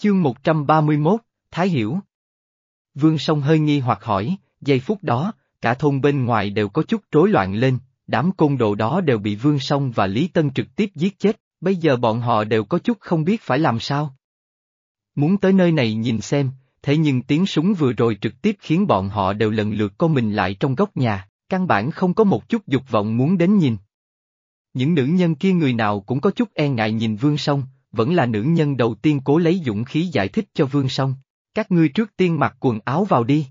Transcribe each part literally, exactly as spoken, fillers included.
Chương một trăm ba mươi mốt, Thái Hiểu. Vương Song hơi nghi hoặc hỏi, giây phút đó, cả thôn bên ngoài đều có chút rối loạn lên, đám côn đồ đó đều bị Vương Song và Lý Tân trực tiếp giết chết, bây giờ bọn họ đều có chút không biết phải làm sao. Muốn tới nơi này nhìn xem, thế nhưng tiếng súng vừa rồi trực tiếp khiến bọn họ đều lần lượt co mình lại trong góc nhà, căn bản không có một chút dục vọng muốn đến nhìn. Những nữ nhân kia người nào cũng có chút e ngại nhìn Vương Song, vẫn là nữ nhân đầu tiên cố lấy dũng khí giải thích cho Vương Song. Các ngươi trước tiên mặc quần áo vào đi.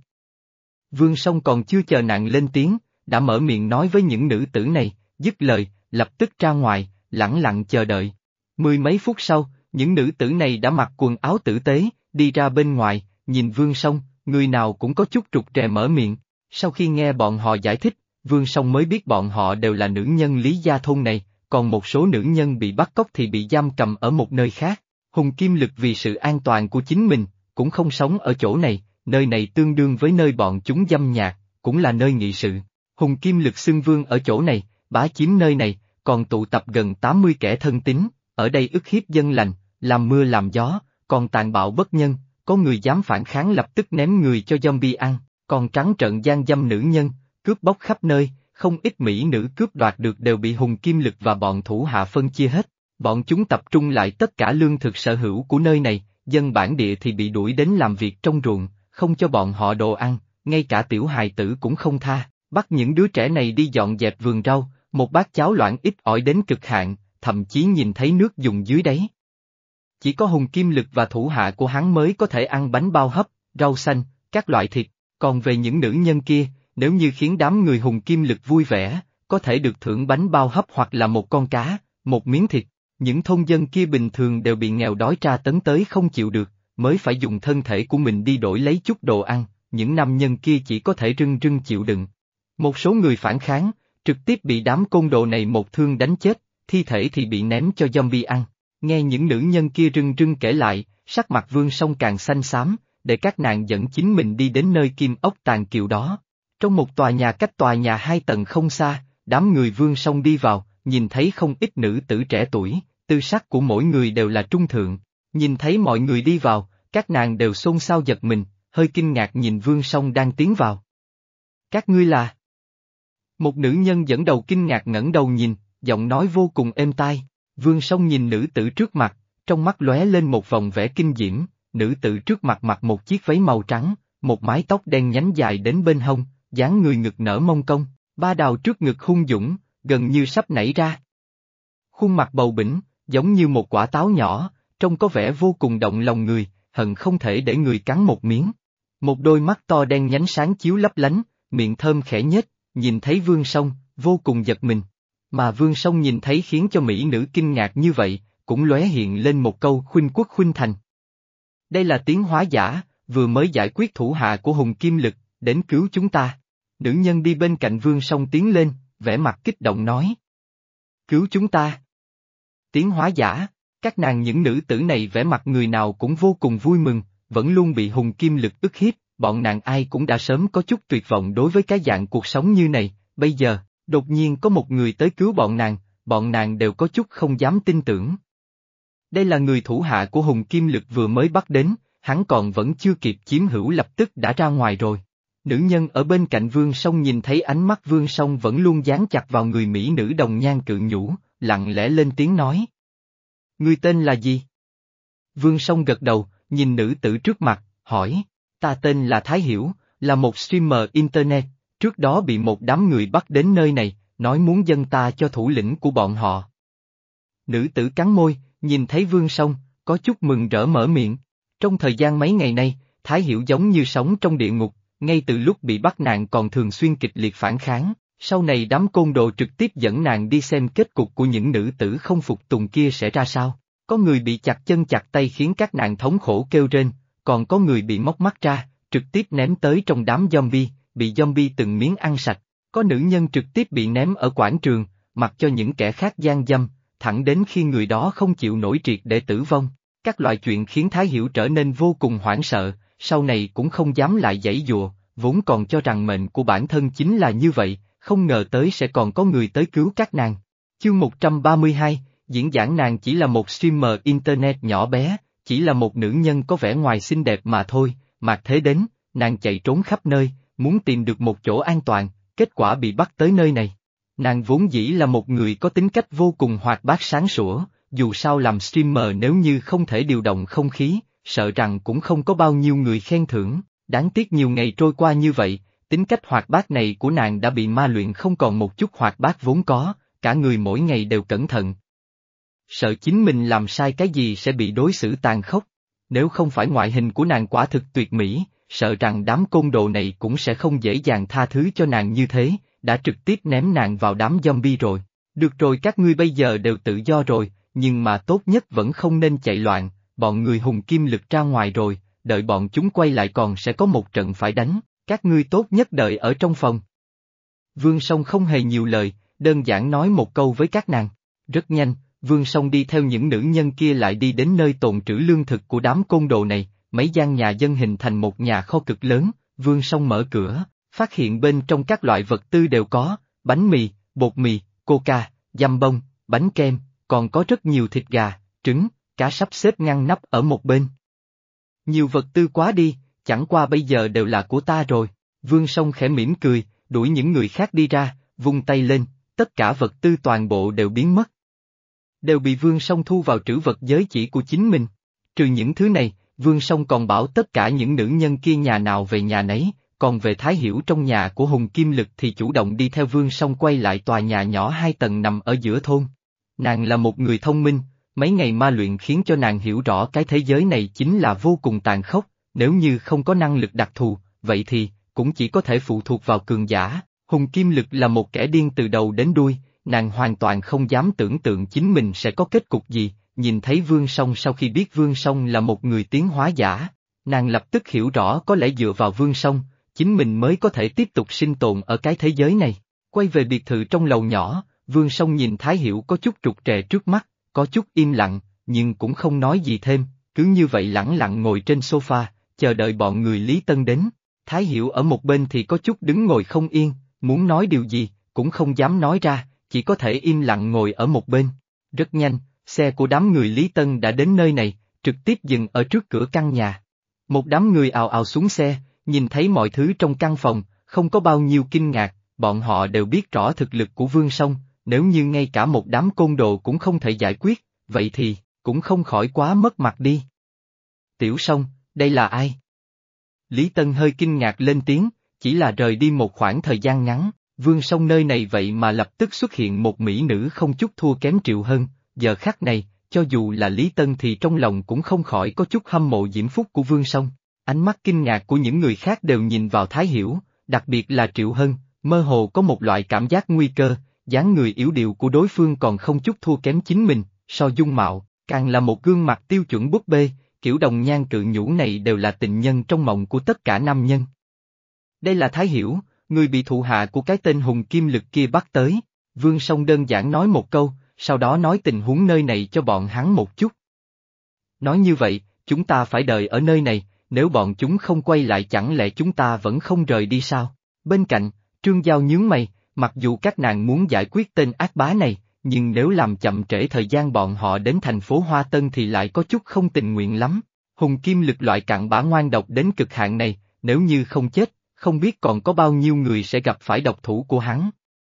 Vương Song còn chưa chờ nàng lên tiếng, đã mở miệng nói với những nữ tử này, dứt lời, lập tức ra ngoài, lẳng lặng chờ đợi. Mười mấy phút sau, những nữ tử này đã mặc quần áo tử tế, đi ra bên ngoài, nhìn Vương Song, người nào cũng có chút rụt rè mở miệng. Sau khi nghe bọn họ giải thích, Vương Song mới biết bọn họ đều là nữ nhân Lý gia thôn này, còn một số nữ nhân bị bắt cóc thì bị giam cầm ở một nơi khác. Hùng Kim Lực vì sự an toàn của chính mình, cũng không sống ở chỗ này, nơi này tương đương với nơi bọn chúng dâm nhạc, cũng là nơi nghị sự. Hùng Kim Lực xưng vương ở chỗ này, bá chiếm nơi này, còn tụ tập gần tám mươi kẻ thân tín, ở đây ức hiếp dân lành, làm mưa làm gió, còn tàn bạo bất nhân, có người dám phản kháng lập tức ném người cho zombie ăn, còn trắng trợn gian dâm nữ nhân, cướp bóc khắp nơi, không ít mỹ nữ cướp đoạt được đều bị Hùng Kim Lực và bọn thủ hạ phân chia hết. Bọn chúng tập trung lại tất cả lương thực sở hữu của nơi này, dân bản địa thì bị đuổi đến làm việc trong ruộng, không cho bọn họ đồ ăn, ngay cả tiểu hài tử cũng không tha, bắt những đứa trẻ này đi dọn dẹp vườn rau, một bát cháo loãng ít ỏi đến cực hạn, thậm chí nhìn thấy nước dùng dưới đáy. Chỉ có Hùng Kim Lực và thủ hạ của hắn mới có thể ăn bánh bao hấp, rau xanh, các loại thịt, còn về những nữ nhân kia, nếu như khiến đám người Hùng Kim Lực vui vẻ, có thể được thưởng bánh bao hấp hoặc là một con cá, một miếng thịt. Những thôn dân kia bình thường đều bị nghèo đói tra tấn tới không chịu được, mới phải dùng thân thể của mình đi đổi lấy chút đồ ăn, những nam nhân kia chỉ có thể rưng rưng chịu đựng. Một số người phản kháng, trực tiếp bị đám côn đồ này một thương đánh chết, thi thể thì bị ném cho zombie ăn. Nghe những nữ nhân kia rưng rưng kể lại, sắc mặt Vương Song càng xanh xám, để các nàng dẫn chính mình đi đến nơi kim ốc tàn kiều đó. Trong một tòa nhà cách tòa nhà hai tầng không xa, đám người Vương Song đi vào, nhìn thấy không ít nữ tử trẻ tuổi, tư sắc của mỗi người đều là trung thượng. Nhìn thấy mọi người đi vào, các nàng đều xôn xao giật mình, hơi kinh ngạc nhìn Vương Song đang tiến vào. Các ngươi là? Một nữ nhân dẫn đầu kinh ngạc ngẩng đầu nhìn, giọng nói vô cùng êm tai. Vương Song nhìn nữ tử trước mặt, trong mắt lóe lên một vòng vẻ kinh diễm. Nữ tử trước mặt mặc một chiếc váy màu trắng, một mái tóc đen nhánh dài đến bên hông, dáng người ngực nở mông cong, ba đào trước ngực hung dũng, gần như sắp nảy ra. Khuôn mặt bầu bĩnh, giống như một quả táo nhỏ, trông có vẻ vô cùng động lòng người, hận không thể để người cắn một miếng. Một đôi mắt to đen nhánh sáng chiếu lấp lánh, miệng thơm khẽ nhếch, nhìn thấy Vương Song, vô cùng giật mình. Mà Vương Song nhìn thấy khiến cho mỹ nữ kinh ngạc như vậy, cũng lóe hiện lên một câu khuynh quốc khuynh thành. Đây là tiến hóa giả, vừa mới giải quyết thủ hạ của Hùng Kim Lực, đến cứu chúng ta. Nữ nhân đi bên cạnh Vương Song tiến lên, vẻ mặt kích động nói. Cứu chúng ta. Tiến hóa giả, các nàng những nữ tử này vẻ mặt người nào cũng vô cùng vui mừng, vẫn luôn bị Hùng Kim Lực ức hiếp, bọn nàng ai cũng đã sớm có chút tuyệt vọng đối với cái dạng cuộc sống như này, bây giờ, đột nhiên có một người tới cứu bọn nàng, bọn nàng đều có chút không dám tin tưởng. Đây là người thủ hạ của Hùng Kim Lực vừa mới bắt đến, hắn còn vẫn chưa kịp chiếm hữu lập tức đã ra ngoài rồi. Nữ nhân ở bên cạnh Vương Song nhìn thấy ánh mắt Vương Song vẫn luôn dán chặt vào người mỹ nữ đồng nhan cự nhũ, lặng lẽ lên tiếng nói. Ngươi tên là gì? Vương Song gật đầu, nhìn nữ tử trước mặt, hỏi, ta tên là Thái Hiểu, là một streamer internet, trước đó bị một đám người bắt đến nơi này, nói muốn dâng ta cho thủ lĩnh của bọn họ. Nữ tử cắn môi, nhìn thấy Vương Song, có chút mừng rỡ mở miệng. Trong thời gian mấy ngày nay, Thái Hiểu giống như sống trong địa ngục, ngay từ lúc bị bắt nàng còn thường xuyên kịch liệt phản kháng, sau này đám côn đồ trực tiếp dẫn nàng đi xem kết cục của những nữ tử không phục tùng kia sẽ ra sao. Có người bị chặt chân chặt tay khiến các nàng thống khổ kêu rên, còn có người bị móc mắt ra, trực tiếp ném tới trong đám zombie, bị zombie từng miếng ăn sạch. Có nữ nhân trực tiếp bị ném ở quảng trường, mặc cho những kẻ khác gian dâm, thẳng đến khi người đó không chịu nổi triệt để tử vong. Các loại chuyện khiến Thái Hiểu trở nên vô cùng hoảng sợ, sau này cũng không dám lại giãy giụa, vốn còn cho rằng mệnh của bản thân chính là như vậy, không ngờ tới sẽ còn có người tới cứu các nàng. Chương một trăm ba mươi hai, diễn giảng nàng chỉ là một streamer internet nhỏ bé, chỉ là một nữ nhân có vẻ ngoài xinh đẹp mà thôi, Mạc Thế đến, nàng chạy trốn khắp nơi, muốn tìm được một chỗ an toàn, kết quả bị bắt tới nơi này. Nàng vốn dĩ là một người có tính cách vô cùng hoạt bát sáng sủa, dù sao làm streamer nếu như không thể điều động không khí, sợ rằng cũng không có bao nhiêu người khen thưởng, đáng tiếc nhiều ngày trôi qua như vậy, tính cách hoạt bát này của nàng đã bị ma luyện không còn một chút hoạt bát vốn có, cả người mỗi ngày đều cẩn thận. Sợ chính mình làm sai cái gì sẽ bị đối xử tàn khốc, nếu không phải ngoại hình của nàng quả thực tuyệt mỹ, sợ rằng đám côn đồ này cũng sẽ không dễ dàng tha thứ cho nàng như thế, đã trực tiếp ném nàng vào đám zombie rồi. Được rồi, các ngươi bây giờ đều tự do rồi, nhưng mà tốt nhất vẫn không nên chạy loạn, bọn người hùng kim lực ra ngoài rồi, đợi bọn chúng quay lại còn sẽ có một trận phải đánh, các ngươi tốt nhất đợi ở trong phòng. Vương Song không hề nhiều lời, đơn giản nói một câu với các nàng. Rất nhanh, Vương Song đi theo những nữ nhân kia lại đi đến nơi tồn trữ lương thực của đám côn đồ này, mấy gian nhà dân hình thành một nhà kho cực lớn, Vương Song mở cửa, phát hiện bên trong các loại vật tư đều có, bánh mì, bột mì, coca, dăm bông, bánh kem, còn có rất nhiều thịt gà, trứng, cá sắp xếp ngăn nắp ở một bên. Nhiều vật tư quá đi, chẳng qua bây giờ đều là của ta rồi, Vương Song khẽ mỉm cười, đuổi những người khác đi ra, vung tay lên, tất cả vật tư toàn bộ đều biến mất. Đều bị Vương Song thu vào trữ vật giới chỉ của chính mình. Trừ những thứ này, Vương Song còn bảo tất cả những nữ nhân kia nhà nào về nhà nấy, còn về Thái Hiểu trong nhà của Hùng Kim Lực thì chủ động đi theo Vương Song quay lại tòa nhà nhỏ hai tầng nằm ở giữa thôn. Nàng là một người thông minh, mấy ngày ma luyện khiến cho nàng hiểu rõ cái thế giới này chính là vô cùng tàn khốc, nếu như không có năng lực đặc thù, vậy thì, cũng chỉ có thể phụ thuộc vào cường giả. Hùng Kim Lực là một kẻ điên từ đầu đến đuôi, nàng hoàn toàn không dám tưởng tượng chính mình sẽ có kết cục gì, nhìn thấy Vương Song sau khi biết Vương Song là một người tiến hóa giả, nàng lập tức hiểu rõ có lẽ dựa vào Vương Song, chính mình mới có thể tiếp tục sinh tồn ở cái thế giới này. Quay về biệt thự trong lầu nhỏ, Vương Song nhìn Thái Hiểu có chút trục trè trước mắt, có chút im lặng, nhưng cũng không nói gì thêm, cứ như vậy lẳng lặng ngồi trên sofa, chờ đợi bọn người Lý Tân đến. Thái Hiểu ở một bên thì có chút đứng ngồi không yên, muốn nói điều gì, cũng không dám nói ra, chỉ có thể im lặng ngồi ở một bên. Rất nhanh, xe của đám người Lý Tân đã đến nơi này, trực tiếp dừng ở trước cửa căn nhà. Một đám người ào ào xuống xe, nhìn thấy mọi thứ trong căn phòng, không có bao nhiêu kinh ngạc, bọn họ đều biết rõ thực lực của Vương Song, nếu như ngay cả một đám côn đồ cũng không thể giải quyết, vậy thì, cũng không khỏi quá mất mặt đi. Tiểu Song, đây là ai? Lý Tân hơi kinh ngạc lên tiếng, chỉ là rời đi một khoảng thời gian ngắn, Vương Song nơi này vậy mà lập tức xuất hiện một mỹ nữ không chút thua kém Triệu Hân, giờ khắc này, cho dù là Lý Tân thì trong lòng cũng không khỏi có chút hâm mộ diễm phúc của Vương Song. Ánh mắt kinh ngạc của những người khác đều nhìn vào Thái Hiểu, đặc biệt là Triệu Hân, mơ hồ có một loại cảm giác nguy cơ, dáng người yếu điệu của đối phương còn không chút thua kém chính mình, so dung mạo, càng là một gương mặt tiêu chuẩn búp bê, kiểu đồng nhan cự nhũ này đều là tình nhân trong mộng của tất cả nam nhân. Đây là Thái Hiểu, người bị thụ hạ của cái tên Hùng Kim Lực kia bắt tới, Vương Song đơn giản nói một câu, sau đó nói tình huống nơi này cho bọn hắn một chút. Nói như vậy, chúng ta phải đợi ở nơi này, nếu bọn chúng không quay lại chẳng lẽ chúng ta vẫn không rời đi sao? Bên cạnh, Trương Giao nhướng mày, mặc dù các nàng muốn giải quyết tên ác bá này, nhưng nếu làm chậm trễ thời gian bọn họ đến thành phố Hoa Tân thì lại có chút không tình nguyện lắm. Hùng Kim Lực loại cặn bã ngoan độc đến cực hạn này, nếu như không chết, không biết còn có bao nhiêu người sẽ gặp phải độc thủ của hắn.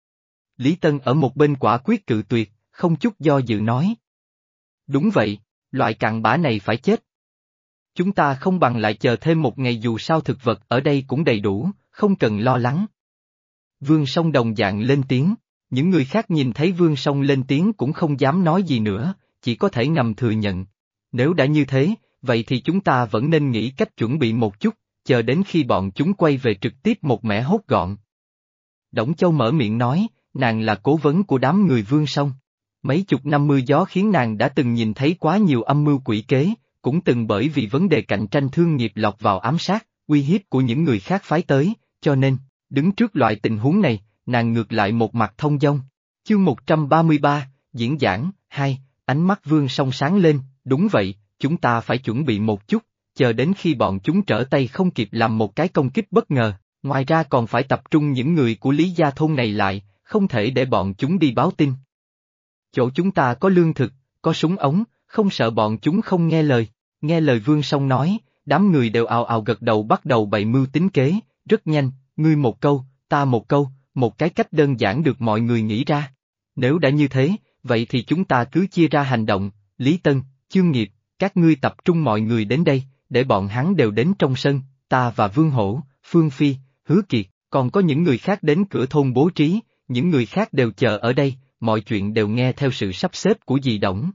Lý Tân ở một bên quả quyết cự tuyệt, không chút do dự nói. Đúng vậy, loại cặn bã này phải chết. Chúng ta không bằng lại chờ thêm một ngày, dù sao thực vật ở đây cũng đầy đủ, không cần lo lắng. Vương Song đồng dạng lên tiếng, những người khác nhìn thấy Vương Song lên tiếng cũng không dám nói gì nữa, chỉ có thể ngầm thừa nhận. Nếu đã như thế, vậy thì chúng ta vẫn nên nghĩ cách chuẩn bị một chút, chờ đến khi bọn chúng quay về trực tiếp một mẻ hốt gọn. Đổng Châu mở miệng nói, nàng là cố vấn của đám người Vương Song. Mấy chục năm mưa gió khiến nàng đã từng nhìn thấy quá nhiều âm mưu quỷ kế, cũng từng bởi vì vấn đề cạnh tranh thương nghiệp lọt vào ám sát, uy hiếp của những người khác phái tới, cho nên, đứng trước loại tình huống này, nàng ngược lại một mặt thông dong. Chương một trăm ba mươi ba, diễn giảng, hai, ánh mắt Vương Song sáng lên, đúng vậy, chúng ta phải chuẩn bị một chút, chờ đến khi bọn chúng trở tay không kịp làm một cái công kích bất ngờ, ngoài ra còn phải tập trung những người của Lý Gia thôn này lại, không thể để bọn chúng đi báo tin. Chỗ chúng ta có lương thực, có súng ống, không sợ bọn chúng không nghe lời. Nghe lời Vương Song nói, đám người đều ào ào gật đầu bắt đầu bày mưu tính kế, rất nhanh, ngươi một câu, ta một câu, một cái cách đơn giản được mọi người nghĩ ra. Nếu đã như thế, vậy thì chúng ta cứ chia ra hành động, Lý Tân, Chương Nghiệp, các ngươi tập trung mọi người đến đây, để bọn hắn đều đến trong sân, ta và Vương Hổ, Phương Phi, Hứa Kiệt, còn có những người khác đến cửa thôn bố trí, những người khác đều chờ ở đây, mọi chuyện đều nghe theo sự sắp xếp của dì Đổng.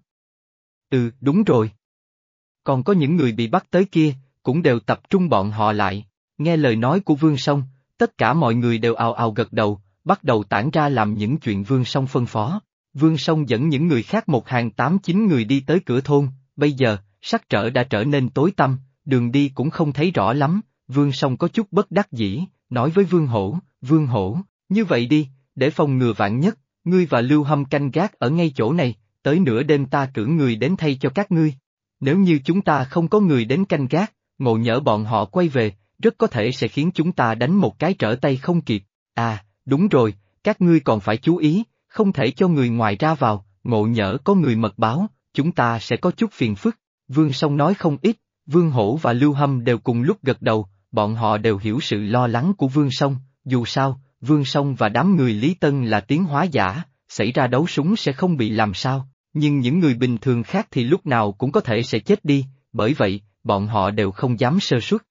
Ừ, đúng rồi. Còn có những người bị bắt tới kia, cũng đều tập trung bọn họ lại, nghe lời nói của Vương Song, tất cả mọi người đều ào ào gật đầu, bắt đầu tản ra làm những chuyện Vương Song phân phó. Vương Song dẫn những người khác một hàng tám chín người đi tới cửa thôn, bây giờ, sắc trở đã trở nên tối tăm, đường đi cũng không thấy rõ lắm, Vương Song có chút bất đắc dĩ, nói với Vương Hổ, Vương Hổ, như vậy đi, để phòng ngừa vạn nhất, ngươi và Lưu Hâm canh gác ở ngay chỗ này, tới nửa đêm ta cử người đến thay cho các ngươi. Nếu như chúng ta không có người đến canh gác, ngộ nhỡ bọn họ quay về, rất có thể sẽ khiến chúng ta đánh một cái trở tay không kịp. À, đúng rồi, các ngươi còn phải chú ý, không thể cho người ngoài ra vào, ngộ nhỡ có người mật báo, chúng ta sẽ có chút phiền phức. Vương Song nói không ít, Vương Hổ và Lưu Hâm đều cùng lúc gật đầu, bọn họ đều hiểu sự lo lắng của Vương Song, dù sao, Vương Song và đám người Lý Tân là tiến hóa giả, xảy ra đấu súng sẽ không bị làm sao, nhưng những người bình thường khác thì lúc nào cũng có thể sẽ chết đi, bởi vậy, bọn họ đều không dám sơ suất.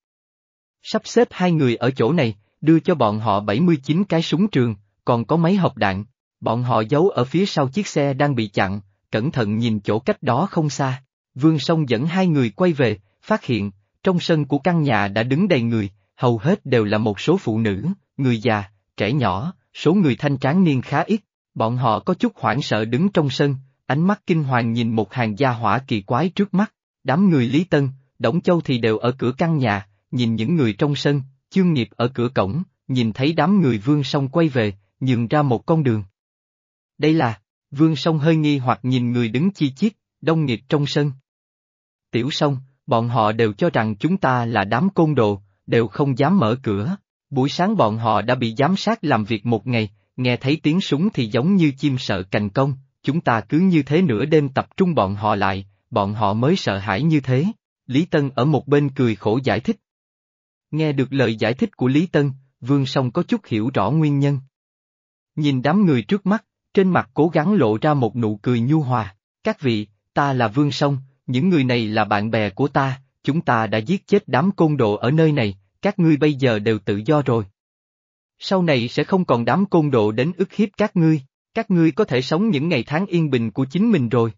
Sắp xếp hai người ở chỗ này, đưa cho bọn họ bảy mươi chín cái súng trường, còn có mấy hộp đạn, bọn họ giấu ở phía sau chiếc xe đang bị chặn, cẩn thận nhìn chỗ cách đó không xa. Vương Song dẫn hai người quay về, phát hiện, trong sân của căn nhà đã đứng đầy người, hầu hết đều là một số phụ nữ, người già, trẻ nhỏ, số người thanh tráng niên khá ít, bọn họ có chút hoảng sợ đứng trong sân, ánh mắt kinh hoàng nhìn một hàng gia hỏa kỳ quái trước mắt, đám người Lý Tân, Đổng Châu thì đều ở cửa căn nhà, nhìn những người trong sân, Chương Nghiệp ở cửa cổng, nhìn thấy đám người Vương Song quay về, nhường ra một con đường. Đây là, Vương Song hơi nghi hoặc nhìn người đứng chi chít, đông nghịt trong sân. Tiểu Song, bọn họ đều cho rằng chúng ta là đám côn đồ, đều không dám mở cửa. Buổi sáng bọn họ đã bị giám sát làm việc một ngày, nghe thấy tiếng súng thì giống như chim sợ cành cong, chúng ta cứ như thế nửa đêm tập trung bọn họ lại, bọn họ mới sợ hãi như thế. Lý Tân ở một bên cười khổ giải thích. Nghe được lời giải thích của Lý Tân, Vương Song có chút hiểu rõ nguyên nhân. Nhìn đám người trước mắt, trên mặt cố gắng lộ ra một nụ cười nhu hòa. Các vị, ta là Vương Song, những người này là bạn bè của ta, chúng ta đã giết chết đám côn đồ ở nơi này, các ngươi bây giờ đều tự do rồi. Sau này sẽ không còn đám côn đồ đến ức hiếp các ngươi, các ngươi có thể sống những ngày tháng yên bình của chính mình rồi.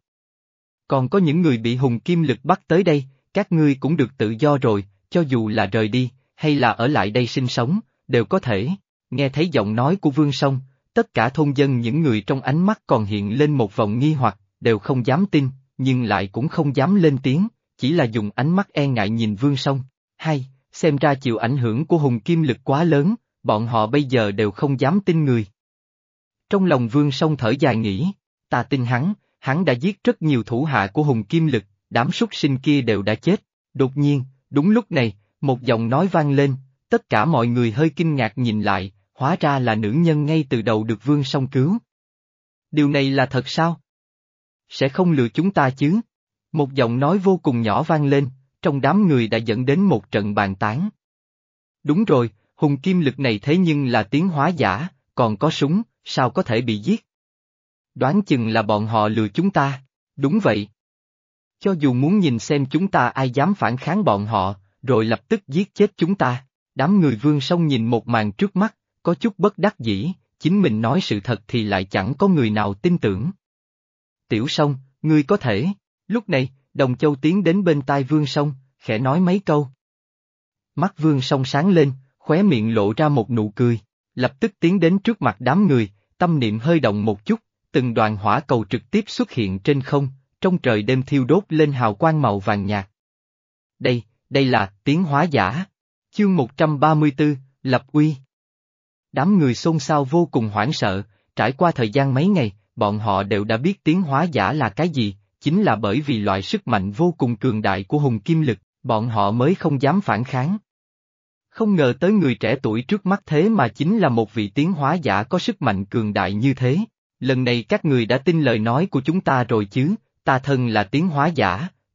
Còn có những người bị Hùng Kim Lực bắt tới đây, các ngươi cũng được tự do rồi, cho dù là rời đi, hay là ở lại đây sinh sống, đều có thể. Nghe thấy giọng nói của Vương Song, tất cả thôn dân những người trong ánh mắt còn hiện lên một vòng nghi hoặc, đều không dám tin, nhưng lại cũng không dám lên tiếng, chỉ là dùng ánh mắt e ngại nhìn Vương Song. Hay, xem ra chịu ảnh hưởng của Hùng Kim Lực quá lớn, bọn họ bây giờ đều không dám tin người. Trong lòng Vương Song thở dài nghĩ, ta tin hắn, hắn đã giết rất nhiều thủ hạ của Hùng Kim Lực, đám súc sinh kia đều đã chết. Đột nhiên, đúng lúc này, một giọng nói vang lên, tất cả mọi người hơi kinh ngạc nhìn lại, hóa ra là nữ nhân ngay từ đầu được Vương Song cứu. Điều này là thật sao? Sẽ không lừa chúng ta chứ? Một giọng nói vô cùng nhỏ vang lên, trong đám người đã dẫn đến một trận bàn tán. Đúng rồi, Hùng Kim Lực này thế nhưng là tiến hóa giả, còn có súng, sao có thể bị giết? Đoán chừng là bọn họ lừa chúng ta, đúng vậy. Cho dù muốn nhìn xem chúng ta ai dám phản kháng bọn họ, rồi lập tức giết chết chúng ta, đám người Vương Song nhìn một màn trước mắt, có chút bất đắc dĩ, chính mình nói sự thật thì lại chẳng có người nào tin tưởng. Tiểu Song, ngươi có thể, lúc này, Đồng Châu tiến đến bên tai Vương Song, khẽ nói mấy câu. Mắt Vương Song sáng lên, khóe miệng lộ ra một nụ cười, lập tức tiến đến trước mặt đám người, tâm niệm hơi động một chút, từng đoàn hỏa cầu trực tiếp xuất hiện trên không, trong trời đêm thiêu đốt lên hào quang màu vàng nhạt. Đây, đây là tiến hóa giả. Chương một trăm ba mươi tư, lập uy. Đám người xôn xao vô cùng hoảng sợ, trải qua thời gian mấy ngày, bọn họ đều đã biết tiến hóa giả là cái gì, chính là bởi vì loại sức mạnh vô cùng cường đại của Hùng Kim Lực, bọn họ mới không dám phản kháng. Không ngờ tới người trẻ tuổi trước mắt thế mà chính là một vị tiến hóa giả có sức mạnh cường đại như thế. Lần này các người đã tin lời nói của chúng ta rồi chứ, ta thân là tiến hóa giả,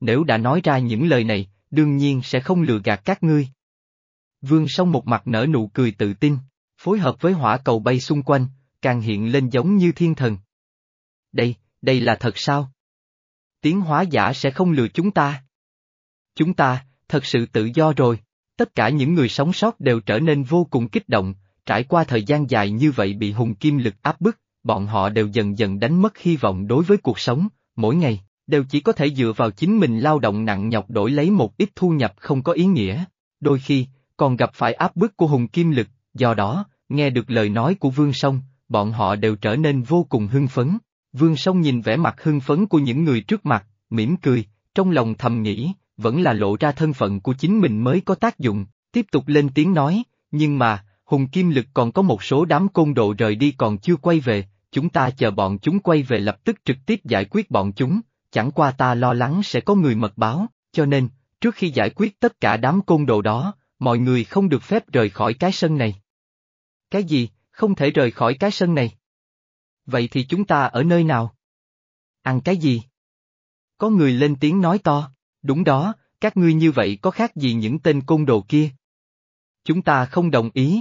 nếu đã nói ra những lời này, đương nhiên sẽ không lừa gạt các ngươi. Vương Song một mặt nở nụ cười tự tin, phối hợp với hỏa cầu bay xung quanh, càng hiện lên giống như thiên thần. Đây, đây là thật sao? Tiến hóa giả sẽ không lừa chúng ta. Chúng ta, thật sự tự do rồi. Tất cả những người sống sót đều trở nên vô cùng kích động, trải qua thời gian dài như vậy bị hùng kim lực áp bức, bọn họ đều dần dần đánh mất hy vọng đối với cuộc sống, mỗi ngày, đều chỉ có thể dựa vào chính mình lao động nặng nhọc đổi lấy một ít thu nhập không có ý nghĩa, đôi khi, còn gặp phải áp bức của hùng kim lực, do đó, nghe được lời nói của Vương Song, bọn họ đều trở nên vô cùng hưng phấn. Vương Song nhìn vẻ mặt hưng phấn của những người trước mặt, mỉm cười, trong lòng thầm nghĩ, vẫn là lộ ra thân phận của chính mình mới có tác dụng, tiếp tục lên tiếng nói, nhưng mà, hùng kim lực còn có một số đám côn đồ rời đi còn chưa quay về, chúng ta chờ bọn chúng quay về lập tức trực tiếp giải quyết bọn chúng, chẳng qua ta lo lắng sẽ có người mật báo, cho nên, trước khi giải quyết tất cả đám côn đồ đó, mọi người không được phép rời khỏi cái sân này. Cái gì, không thể rời khỏi cái sân này? Vậy thì chúng ta ở nơi nào? Ăn cái gì? Có người lên tiếng nói to, đúng đó, các ngươi như vậy có khác gì những tên côn đồ kia? Chúng ta không đồng ý.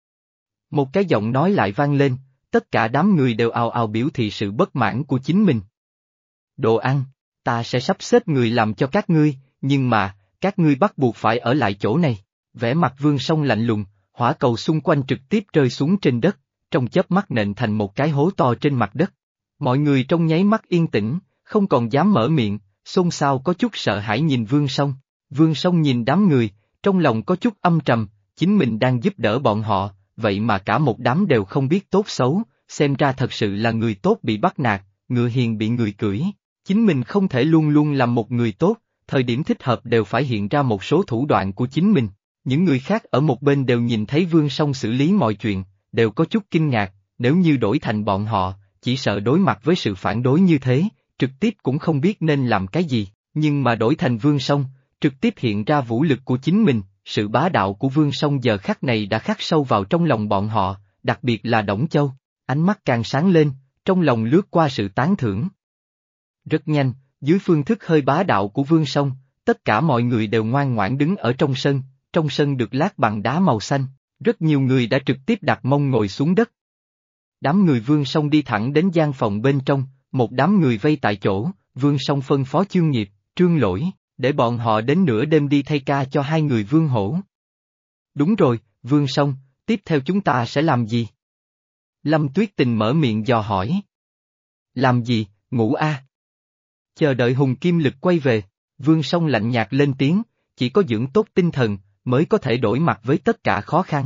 Một cái giọng nói lại vang lên, tất cả đám người đều ào ào biểu thị sự bất mãn của chính mình. Đồ ăn, ta sẽ sắp xếp người làm cho các ngươi, nhưng mà, các ngươi bắt buộc phải ở lại chỗ này. Vẻ mặt Vương Song lạnh lùng, hỏa cầu xung quanh trực tiếp rơi xuống trên đất, trong chớp mắt nện thành một cái hố to trên mặt đất. Mọi người trong nháy mắt yên tĩnh, không còn dám mở miệng, xôn xao có chút sợ hãi nhìn Vương Song. Vương Song nhìn đám người, trong lòng có chút âm trầm, chính mình đang giúp đỡ bọn họ, vậy mà cả một đám đều không biết tốt xấu, xem ra thật sự là người tốt bị bắt nạt, ngựa hiền bị người cưỡi. Chính mình không thể luôn luôn làm một người tốt, thời điểm thích hợp đều phải hiện ra một số thủ đoạn của chính mình. Những người khác ở một bên đều nhìn thấy Vương Song xử lý mọi chuyện, đều có chút kinh ngạc, nếu như đổi thành bọn họ, chỉ sợ đối mặt với sự phản đối như thế, trực tiếp cũng không biết nên làm cái gì, nhưng mà đổi thành Vương Song, trực tiếp hiện ra vũ lực của chính mình, sự bá đạo của Vương Song giờ khắc này đã khắc sâu vào trong lòng bọn họ, đặc biệt là Đổng Châu, ánh mắt càng sáng lên, trong lòng lướt qua sự tán thưởng. Rất nhanh, dưới phương thức hơi bá đạo của Vương Song, tất cả mọi người đều ngoan ngoãn đứng ở trong sân, trong sân được lát bằng đá màu xanh, rất nhiều người đã trực tiếp đặt mông ngồi xuống đất. Đám người Vương Song đi thẳng đến gian phòng bên trong, một đám người vây tại chỗ, Vương Song phân phó Chương Nghiệp, Trương Lỗi, để bọn họ đến nửa đêm đi thay ca cho hai người Vương Hổ. Đúng rồi, Vương Song, tiếp theo chúng ta sẽ làm gì? Lâm Tuyết Tình mở miệng dò hỏi. Làm gì, ngủ a? À? Chờ đợi hùng kim lực quay về, Vương Song lạnh nhạt lên tiếng, chỉ có dưỡng tốt tinh thần, mới có thể đổi mặt với tất cả khó khăn.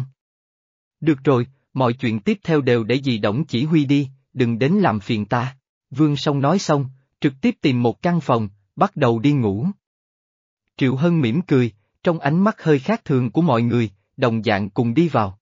Được rồi, mọi chuyện tiếp theo đều để dì Đổng chỉ huy đi, đừng đến làm phiền ta. Vương Song nói xong, trực tiếp tìm một căn phòng, bắt đầu đi ngủ. Triệu Hân mỉm cười, trong ánh mắt hơi khác thường của mọi người, đồng dạng cùng đi vào.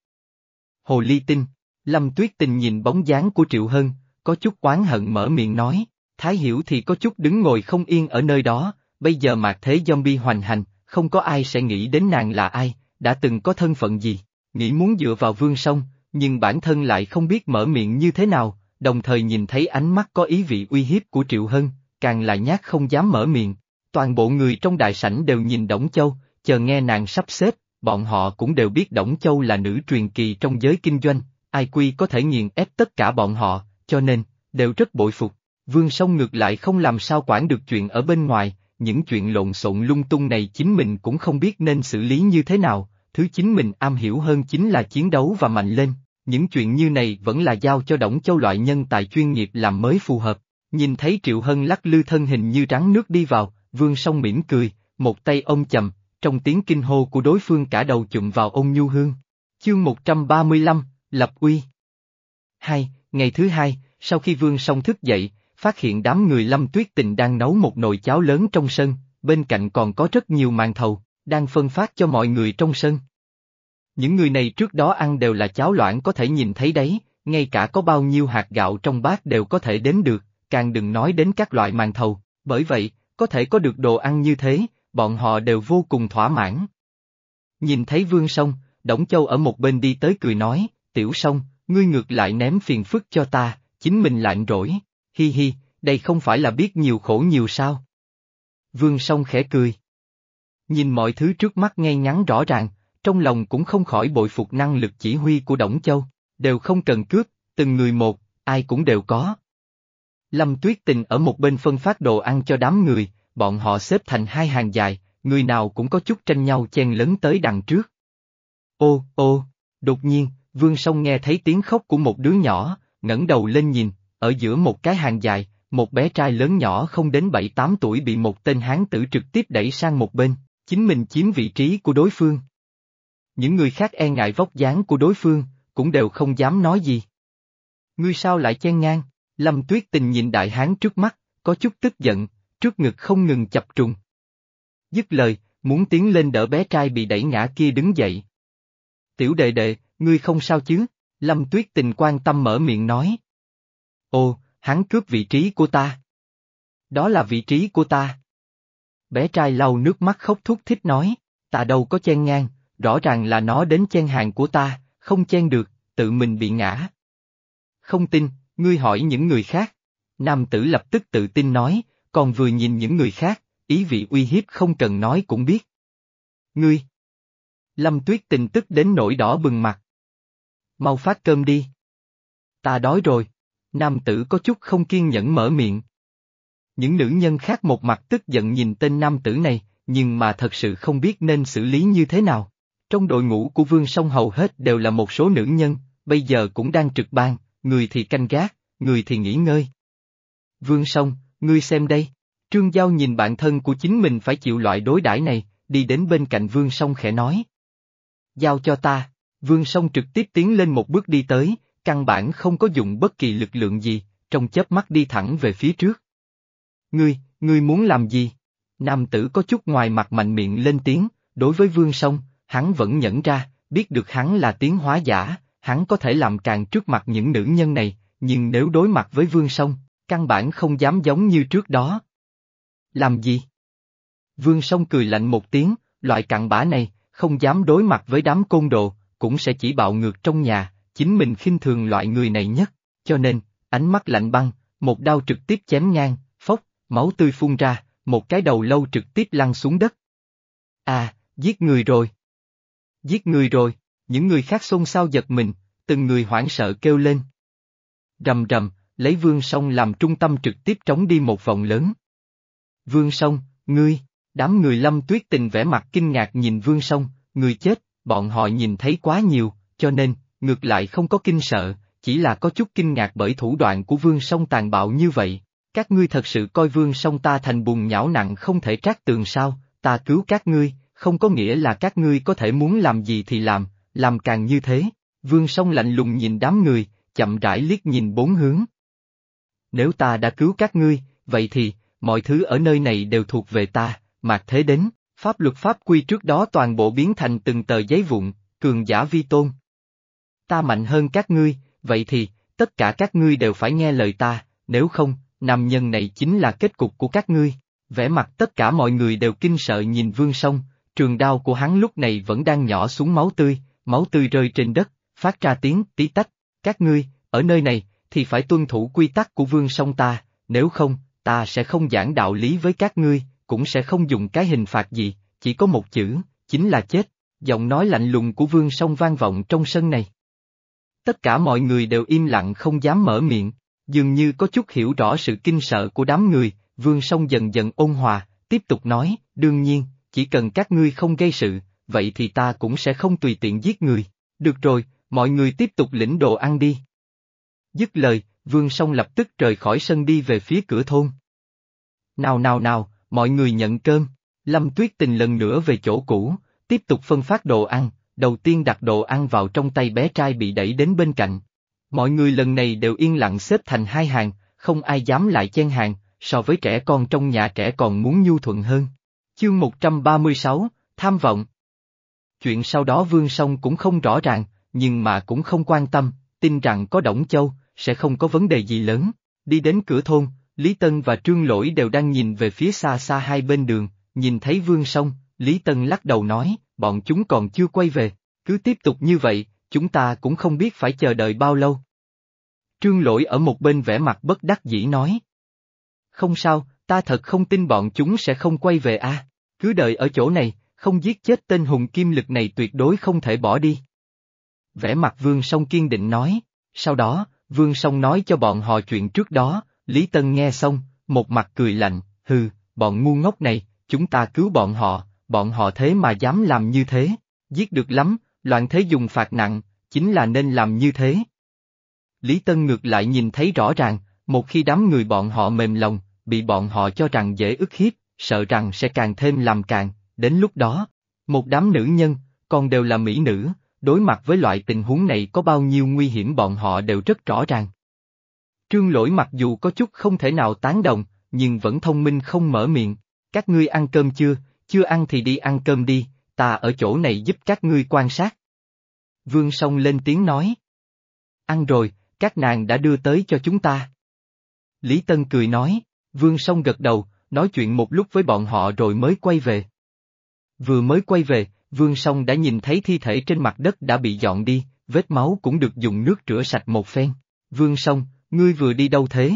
Hồ ly tinh, Lâm Tuyết Tình nhìn bóng dáng của Triệu Hân, có chút oán hận mở miệng nói, Thái Hiểu thì có chút đứng ngồi không yên ở nơi đó, bây giờ mạt thế zombie hoành hành, không có ai sẽ nghĩ đến nàng là ai, đã từng có thân phận gì, nghĩ muốn dựa vào Vương Song, nhưng bản thân lại không biết mở miệng như thế nào, đồng thời nhìn thấy ánh mắt có ý vị uy hiếp của Triệu Hân, càng là nhát không dám mở miệng. Toàn bộ người trong đại sảnh đều nhìn Đổng Châu, chờ nghe nàng sắp xếp, bọn họ cũng đều biết Đổng Châu là nữ truyền kỳ trong giới kinh doanh, ai quy có thể nghiền ép tất cả bọn họ, cho nên, đều rất bội phục. Vương Song ngược lại không làm sao quản được chuyện ở bên ngoài, những chuyện lộn xộn lung tung này chính mình cũng không biết nên xử lý như thế nào, thứ chính mình am hiểu hơn chính là chiến đấu và mạnh lên, những chuyện như này vẫn là giao cho Đổng Châu loại nhân tài chuyên nghiệp làm mới phù hợp. Nhìn thấy Triệu Hân lắc lư thân hình như rắn nước đi vào, Vương Song mỉm cười, một tay ôm chầm, trong tiếng kinh hô của đối phương cả đầu chụm vào ôn nhu hương. Chương một trăm ba mươi lăm, Lập Uy. Hai, ngày thứ hai, sau khi Vương Song thức dậy, phát hiện đám người Lâm Tuyết Tình đang nấu một nồi cháo lớn trong sân, bên cạnh còn có rất nhiều màn thầu, đang phân phát cho mọi người trong sân. Những người này trước đó ăn đều là cháo loãng có thể nhìn thấy đấy, ngay cả có bao nhiêu hạt gạo trong bát đều có thể đếm được, càng đừng nói đến các loại màn thầu, bởi vậy, có thể có được đồ ăn như thế, bọn họ đều vô cùng thỏa mãn. Nhìn thấy Vương Song, Đổng Châu ở một bên đi tới cười nói, Tiểu Song, ngươi ngược lại ném phiền phức cho ta, chính mình lạnh rỗi, hi hi, đây không phải là biết nhiều khổ nhiều sao. Vương Song khẽ cười. Nhìn mọi thứ trước mắt ngay ngắn rõ ràng, trong lòng cũng không khỏi bội phục năng lực chỉ huy của Đổng Châu, đều không cần cướp, từng người một, ai cũng đều có. Lâm Tuyết Tình ở một bên phân phát đồ ăn cho đám người, bọn họ xếp thành hai hàng dài, người nào cũng có chút tranh nhau chen lấn tới đằng trước. Ô, ô, đột nhiên, Vương Song nghe thấy tiếng khóc của một đứa nhỏ, ngẩng đầu lên nhìn, ở giữa một cái hàng dài, một bé trai lớn nhỏ không đến bảy tám tuổi bị một tên hán tử trực tiếp đẩy sang một bên, chính mình chiếm vị trí của đối phương. Những người khác e ngại vóc dáng của đối phương, cũng đều không dám nói gì. Ngươi sao lại chen ngang? Lâm Tuyết Tình nhìn đại hán trước mắt, có chút tức giận, trước ngực không ngừng chập trùng. Dứt lời, muốn tiến lên đỡ bé trai bị đẩy ngã kia đứng dậy. Tiểu đệ đệ, ngươi không sao chứ? Lâm Tuyết Tình quan tâm mở miệng nói. Ồ, hắn cướp vị trí của ta. Đó là vị trí của ta. Bé trai lau nước mắt khóc thút thít nói, ta đâu có chen ngang, rõ ràng là nó đến chen hàng của ta, không chen được, tự mình bị ngã. Không tin, ngươi hỏi những người khác. Nam tử lập tức tự tin nói, còn vừa nhìn những người khác, ý vị uy hiếp không cần nói cũng biết. Ngươi! Lâm Tuyết Tình tức đến nỗi đỏ bừng mặt. Mau phát cơm đi. Ta đói rồi. Nam tử có chút không kiên nhẫn mở miệng. Những nữ nhân khác một mặt tức giận nhìn tên nam tử này, nhưng mà thật sự không biết nên xử lý như thế nào. Trong đội ngũ của Vương Song hầu hết đều là một số nữ nhân, bây giờ cũng đang trực ban, người thì canh gác, người thì nghỉ ngơi. Vương Song, ngươi xem đây. Trương Giao nhìn bạn thân của chính mình phải chịu loại đối đãi này, đi đến bên cạnh Vương Song khẽ nói. Giao cho ta. Vương Song trực tiếp tiến lên một bước đi tới, căn bản không có dùng bất kỳ lực lượng gì, trong chớp mắt đi thẳng về phía trước. Ngươi, ngươi muốn làm gì? Nam tử có chút ngoài mặt mạnh miệng lên tiếng, đối với Vương Song, hắn vẫn nhẫn ra, biết được hắn là tiến hóa giả, hắn có thể làm càng trước mặt những nữ nhân này, nhưng nếu đối mặt với Vương Song, căn bản không dám giống như trước đó. Làm gì? Vương Song cười lạnh một tiếng, loại cặn bã này, không dám đối mặt với đám côn đồ, cũng sẽ chỉ bạo ngược trong nhà, chính mình khinh thường loại người này nhất, cho nên, ánh mắt lạnh băng, một đao trực tiếp chém ngang, phốc, máu tươi phun ra, một cái đầu lâu trực tiếp lăn xuống đất. À, giết người rồi. Giết người rồi, những người khác xôn xao giật mình, từng người hoảng sợ kêu lên. Rầm rầm, lấy Vương Song làm trung tâm trực tiếp trống đi một vòng lớn. Vương Song, ngươi, đám người Lâm Tuyết Tình vẻ mặt kinh ngạc nhìn Vương Song, người chết, bọn họ nhìn thấy quá nhiều, cho nên, ngược lại không có kinh sợ, chỉ là có chút kinh ngạc bởi thủ đoạn của Vương Song tàn bạo như vậy. Các ngươi thật sự coi Vương Song ta thành bùn nhão nặng không thể trát tường sao? Ta cứu các ngươi, không có nghĩa là các ngươi có thể muốn làm gì thì làm, làm càng như thế. Vương Song lạnh lùng nhìn đám người, chậm rãi liếc nhìn bốn hướng. Nếu ta đã cứu các ngươi, vậy thì, mọi thứ ở nơi này đều thuộc về ta, mạt thế đến, pháp luật pháp quy trước đó toàn bộ biến thành từng tờ giấy vụn, cường giả vi tôn. Ta mạnh hơn các ngươi, vậy thì, tất cả các ngươi đều phải nghe lời ta, nếu không, nam nhân này chính là kết cục của các ngươi. Vẻ mặt tất cả mọi người đều kinh sợ nhìn Vương Song, trường đao của hắn lúc này vẫn đang nhỏ xuống máu tươi, máu tươi rơi trên đất, phát ra tiếng tí tách. Các ngươi, ở nơi này, thì phải tuân thủ quy tắc của Vương Song ta, nếu không, ta sẽ không giảng đạo lý với các ngươi, cũng sẽ không dùng cái hình phạt gì, chỉ có một chữ, chính là chết. Giọng nói lạnh lùng của Vương Song vang vọng trong sân này. Tất cả mọi người đều im lặng không dám mở miệng, dường như có chút hiểu rõ sự kinh sợ của đám người. Vương Song dần dần ôn hòa, tiếp tục nói, đương nhiên, chỉ cần các ngươi không gây sự, vậy thì ta cũng sẽ không tùy tiện giết người. Được rồi, mọi người tiếp tục lĩnh đồ ăn đi. Dứt lời, Vương Song lập tức rời khỏi sân đi về phía cửa thôn. Nào nào nào, mọi người nhận cơm. Lâm Tuyết Tình lần nữa về chỗ cũ, tiếp tục phân phát đồ ăn, đầu tiên đặt đồ ăn vào trong tay bé trai bị đẩy đến bên cạnh. Mọi người lần này đều yên lặng xếp thành hai hàng, không ai dám lại chen hàng, so với trẻ con trong nhà trẻ còn muốn nhu thuận hơn. Chương một trăm ba mươi sáu, Tham vọng. Chuyện sau đó Vương Song cũng không rõ ràng, nhưng mà cũng không quan tâm, tin rằng có Đổng Châu, sẽ không có vấn đề gì lớn. Đi đến cửa thôn, Lý Tân và Trương Lỗi đều đang nhìn về phía xa xa hai bên đường, nhìn thấy Vương Song, Lý Tân lắc đầu nói, bọn chúng còn chưa quay về, cứ tiếp tục như vậy, chúng ta cũng không biết phải chờ đợi bao lâu. Trương Lỗi ở một bên vẻ mặt bất đắc dĩ nói. Không sao, ta thật không tin bọn chúng sẽ không quay về a. Cứ đợi ở chỗ này, không giết chết tên hùng kim lực này tuyệt đối không thể bỏ đi. Vẻ mặt Vương Song kiên định nói, sau đó, Vương Song nói cho bọn họ chuyện trước đó, Lý Tân nghe xong, một mặt cười lạnh, hừ, bọn ngu ngốc này, chúng ta cứu bọn họ, bọn họ thế mà dám làm như thế, giết được lắm, loạn thế dùng phạt nặng, chính là nên làm như thế. Lý Tân ngược lại nhìn thấy rõ ràng, một khi đám người bọn họ mềm lòng, bị bọn họ cho rằng dễ ức hiếp, sợ rằng sẽ càng thêm làm càng, đến lúc đó, một đám nữ nhân, còn đều là mỹ nữ, đối mặt với loại tình huống này có bao nhiêu nguy hiểm bọn họ đều rất rõ ràng. Trương Lỗi mặc dù có chút không thể nào tán đồng, nhưng vẫn thông minh không mở miệng, các ngươi ăn cơm chưa, chưa ăn thì đi ăn cơm đi, ta ở chỗ này giúp các ngươi quan sát. Vương Song lên tiếng nói. Ăn rồi, các nàng đã đưa tới cho chúng ta. Lý Tân cười nói, Vương Song gật đầu, nói chuyện một lúc với bọn họ rồi mới quay về. Vừa mới quay về, Vương Song đã nhìn thấy thi thể trên mặt đất đã bị dọn đi, vết máu cũng được dùng nước rửa sạch một phen. Vương Song, ngươi vừa đi đâu thế?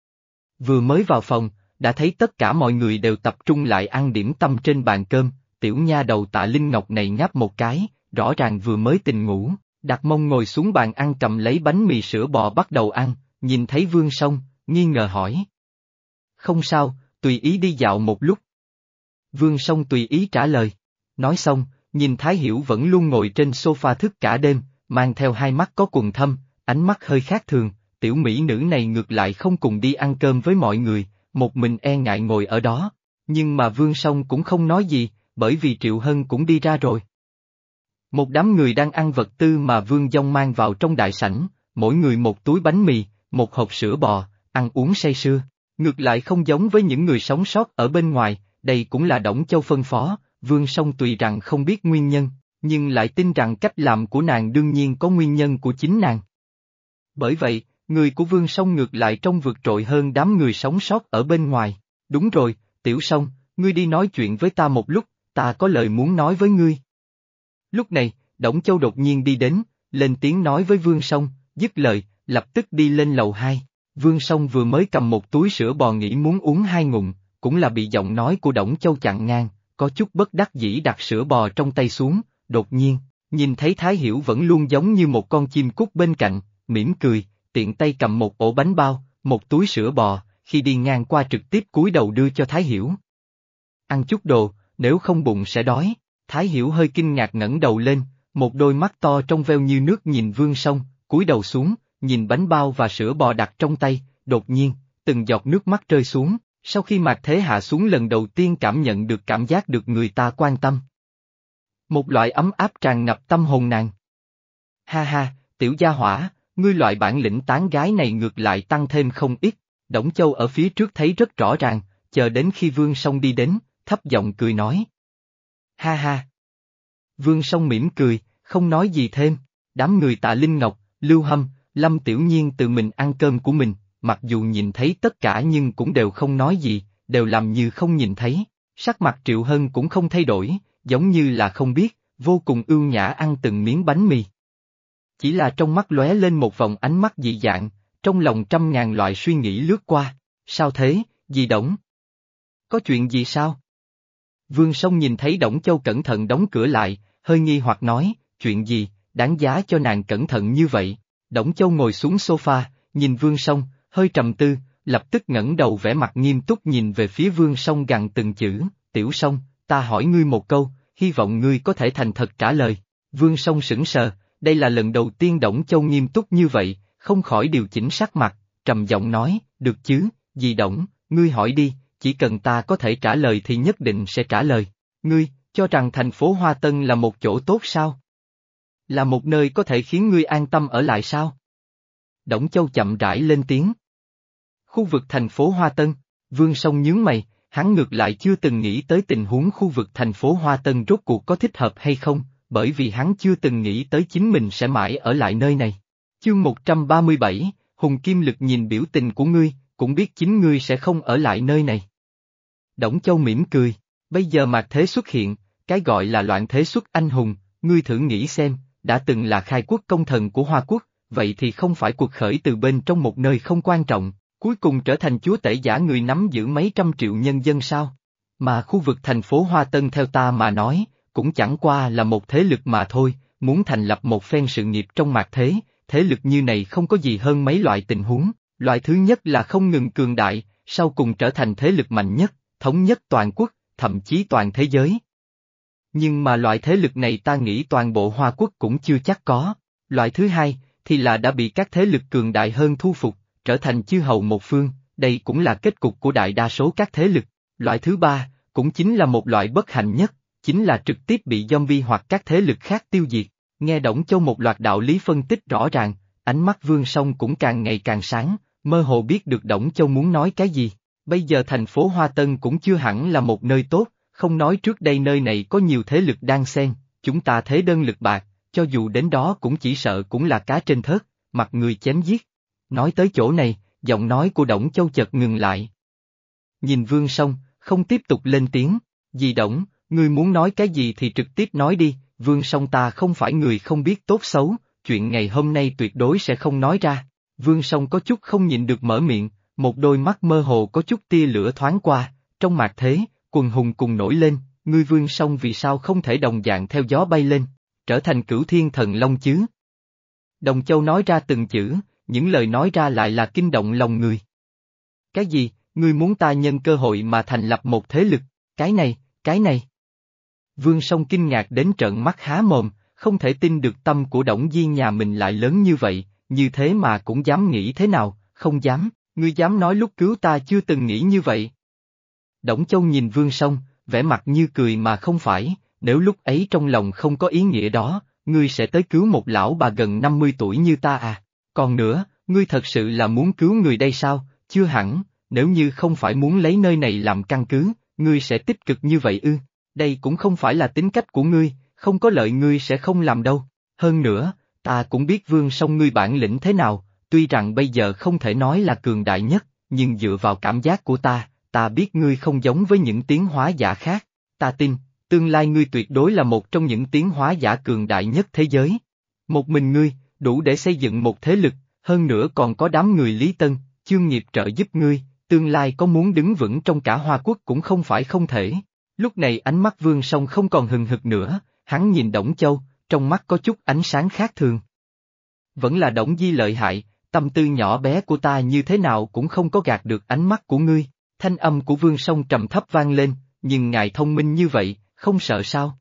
Vừa mới vào phòng, đã thấy tất cả mọi người đều tập trung lại ăn điểm tâm trên bàn cơm, tiểu nha đầu Tạ Linh Ngọc này ngáp một cái, rõ ràng vừa mới tỉnh ngủ, đặt mông ngồi xuống bàn ăn cầm lấy bánh mì sữa bò bắt đầu ăn, nhìn thấy Vương Song, nghi ngờ hỏi. Không sao, tùy ý đi dạo một lúc. Vương Song tùy ý trả lời. Nói xong, nhìn Thái Hiểu vẫn luôn ngồi trên sofa thức cả đêm, mang theo hai mắt có quầng thâm, ánh mắt hơi khác thường, tiểu mỹ nữ này ngược lại không cùng đi ăn cơm với mọi người, một mình e ngại ngồi ở đó. Nhưng mà Vương Song cũng không nói gì, bởi vì Triệu Hân cũng đi ra rồi. Một đám người đang ăn vật tư mà Vương Dông mang vào trong đại sảnh, mỗi người một túi bánh mì, một hộp sữa bò, ăn uống say sưa. Ngược lại không giống với những người sống sót ở bên ngoài, đây cũng là Đổng Châu phân phó, Vương Song tùy rằng không biết nguyên nhân, nhưng lại tin rằng cách làm của nàng đương nhiên có nguyên nhân của chính nàng. Bởi vậy, người của Vương Song ngược lại trông vượt trội hơn đám người sống sót ở bên ngoài. Đúng rồi, Tiểu Song, ngươi đi nói chuyện với ta một lúc, ta có lời muốn nói với ngươi. Lúc này, Đổng Châu đột nhiên đi đến, lên tiếng nói với Vương Song, dứt lời, lập tức đi lên lầu hai. Vương Song vừa mới cầm một túi sữa bò nghĩ muốn uống hai ngụm, cũng là bị giọng nói của Đổng Châu chặn ngang, có chút bất đắc dĩ đặt sữa bò trong tay xuống, đột nhiên, nhìn thấy Thái Hiểu vẫn luôn giống như một con chim cút bên cạnh, mỉm cười, tiện tay cầm một ổ bánh bao, một túi sữa bò, khi đi ngang qua trực tiếp cúi đầu đưa cho Thái Hiểu. Ăn chút đồ, nếu không bụng sẽ đói. Thái Hiểu hơi kinh ngạc ngẩng đầu lên, một đôi mắt to trong veo như nước nhìn Vương Song, cúi đầu xuống, nhìn bánh bao và sữa bò đặt trong tay, đột nhiên, từng giọt nước mắt rơi xuống, sau khi Mạc Thế hạ xuống lần đầu tiên cảm nhận được cảm giác được người ta quan tâm. Một loại ấm áp tràn ngập tâm hồn nàng. Ha ha, tiểu gia hỏa, ngươi loại bản lĩnh tán gái này ngược lại tăng thêm không ít, Đổng Châu ở phía trước thấy rất rõ ràng, chờ đến khi Vương Song đi đến, thấp giọng cười nói. Ha ha. Vương Song mỉm cười, không nói gì thêm, đám người Tạ Linh Ngọc, Lưu Hâm, Lâm Tiểu Nhiên tự mình ăn cơm của mình, mặc dù nhìn thấy tất cả nhưng cũng đều không nói gì, đều làm như không nhìn thấy, sắc mặt Triệu Hân cũng không thay đổi, giống như là không biết, vô cùng ưu nhã ăn từng miếng bánh mì. Chỉ là trong mắt lóe lên một vòng ánh mắt dị dạng, trong lòng trăm ngàn loại suy nghĩ lướt qua, sao thế, dì Đổng? Có chuyện gì sao? Vương Song nhìn thấy Đổng Châu cẩn thận đóng cửa lại, hơi nghi hoặc nói, chuyện gì, đáng giá cho nàng cẩn thận như vậy. Đổng Châu ngồi xuống sofa, nhìn Vương Song, hơi trầm tư, lập tức ngẩng đầu vẻ mặt nghiêm túc nhìn về phía Vương Song gằn từng chữ, Tiểu Song, ta hỏi ngươi một câu, hy vọng ngươi có thể thành thật trả lời. Vương Song sững sờ, đây là lần đầu tiên Đổng Châu nghiêm túc như vậy, không khỏi điều chỉnh sắc mặt, trầm giọng nói, được chứ, dì Đổng, ngươi hỏi đi, chỉ cần ta có thể trả lời thì nhất định sẽ trả lời. Ngươi, cho rằng thành phố Hoa Tân là một chỗ tốt sao? Là một nơi có thể khiến ngươi an tâm ở lại sao? Đổng Châu chậm rãi lên tiếng. Khu vực thành phố Hoa Tân, Vương Song nhướng mày, hắn ngược lại chưa từng nghĩ tới tình huống khu vực thành phố Hoa Tân rốt cuộc có thích hợp hay không, bởi vì hắn chưa từng nghĩ tới chính mình sẽ mãi ở lại nơi này. Chương một trăm ba mươi bảy, Hùng Kim Lực nhìn biểu tình của ngươi, cũng biết chính ngươi sẽ không ở lại nơi này. Đổng Châu mỉm cười, bây giờ mạt thế xuất hiện, cái gọi là loạn thế xuất anh hùng, ngươi thử nghĩ xem, đã từng là khai quốc công thần của Hoa Quốc, vậy thì không phải cuộc khởi từ bên trong một nơi không quan trọng, Cuối cùng trở thành chúa tể giả người nắm giữ mấy trăm triệu nhân dân sao? Mà khu vực thành phố Hoa Tân theo ta mà nói, cũng chẳng qua là một thế lực mà thôi, muốn thành lập một phen sự nghiệp trong mạt thế, thế lực như này không có gì hơn mấy loại tình huống. Loại thứ nhất là không ngừng cường đại, sau cùng trở thành thế lực mạnh nhất, thống nhất toàn quốc, thậm chí toàn thế giới. Nhưng mà loại thế lực này ta nghĩ toàn bộ Hoa Quốc cũng chưa chắc có. Loại thứ hai, thì là đã bị các thế lực cường đại hơn thu phục, trở thành chư hầu một phương, đây cũng là kết cục của đại đa số các thế lực. Loại thứ ba, cũng chính là một loại bất hạnh nhất, chính là trực tiếp bị zombie hoặc các thế lực khác tiêu diệt. Nghe Đổng Châu một loạt đạo lý phân tích rõ ràng, ánh mắt Vương Song cũng càng ngày càng sáng, mơ hồ biết được Đổng Châu muốn nói cái gì. Bây giờ thành phố Hoa Tân cũng chưa hẳn là một nơi tốt, không nói trước đây nơi này có nhiều thế lực đang xen, chúng ta thế đơn lực bạc, cho dù đến đó cũng chỉ sợ cũng là cá trên thớt, mặt người chém giết. Nói tới chỗ này, giọng nói của Đổng Châu chợt ngừng lại. Nhìn Vương Song, không tiếp tục lên tiếng, dì Đổng, ngươi muốn nói cái gì thì trực tiếp nói đi, Vương Song ta không phải người không biết tốt xấu, chuyện ngày hôm nay tuyệt đối sẽ không nói ra. Vương Song có chút không nhịn được mở miệng, một đôi mắt mơ hồ có chút tia lửa thoáng qua, trong mạt thế, quần hùng cùng nổi lên, ngươi Vương Song vì sao không thể đồng dạng theo gió bay lên, trở thành cửu thiên thần long chứ? Đồng Châu nói ra từng chữ, những lời nói ra lại là kinh động lòng người. Cái gì, ngươi muốn ta nhân cơ hội mà thành lập một thế lực, cái này, cái này. Vương Song kinh ngạc đến trợn mắt há mồm, không thể tin được tâm của Đổng Diên nhà mình lại lớn như vậy, như thế mà cũng dám nghĩ thế nào, không dám, ngươi dám nói lúc cứu ta chưa từng nghĩ như vậy. Đổng Châu nhìn Vương Song, vẻ mặt như cười mà không phải, nếu lúc ấy trong lòng không có ý nghĩa đó, ngươi sẽ tới cứu một lão bà gần năm mươi tuổi như ta à, còn nữa, ngươi thật sự là muốn cứu người đây sao, chưa hẳn, nếu như không phải muốn lấy nơi này làm căn cứ, ngươi sẽ tích cực như vậy ư, đây cũng không phải là tính cách của ngươi, không có lợi ngươi sẽ không làm đâu, hơn nữa, ta cũng biết Vương Song ngươi bản lĩnh thế nào, tuy rằng bây giờ không thể nói là cường đại nhất, nhưng dựa vào cảm giác của ta, ta biết ngươi không giống với những tiến hóa giả khác, ta tin, tương lai ngươi tuyệt đối là một trong những tiến hóa giả cường đại nhất thế giới. Một mình ngươi, đủ để xây dựng một thế lực, hơn nữa còn có đám người Lý Tân, Chương Nghiệp trợ giúp ngươi, tương lai có muốn đứng vững trong cả Hoa Quốc cũng không phải không thể. Lúc này ánh mắt Vương Song không còn hừng hực nữa, hắn nhìn Đổng Châu, trong mắt có chút ánh sáng khác thường. Vẫn là Đổng Di lợi hại, tâm tư nhỏ bé của ta như thế nào cũng không có gạt được ánh mắt của ngươi. Thanh âm của Vương Song trầm thấp vang lên, nhưng ngài thông minh như vậy, không sợ sao?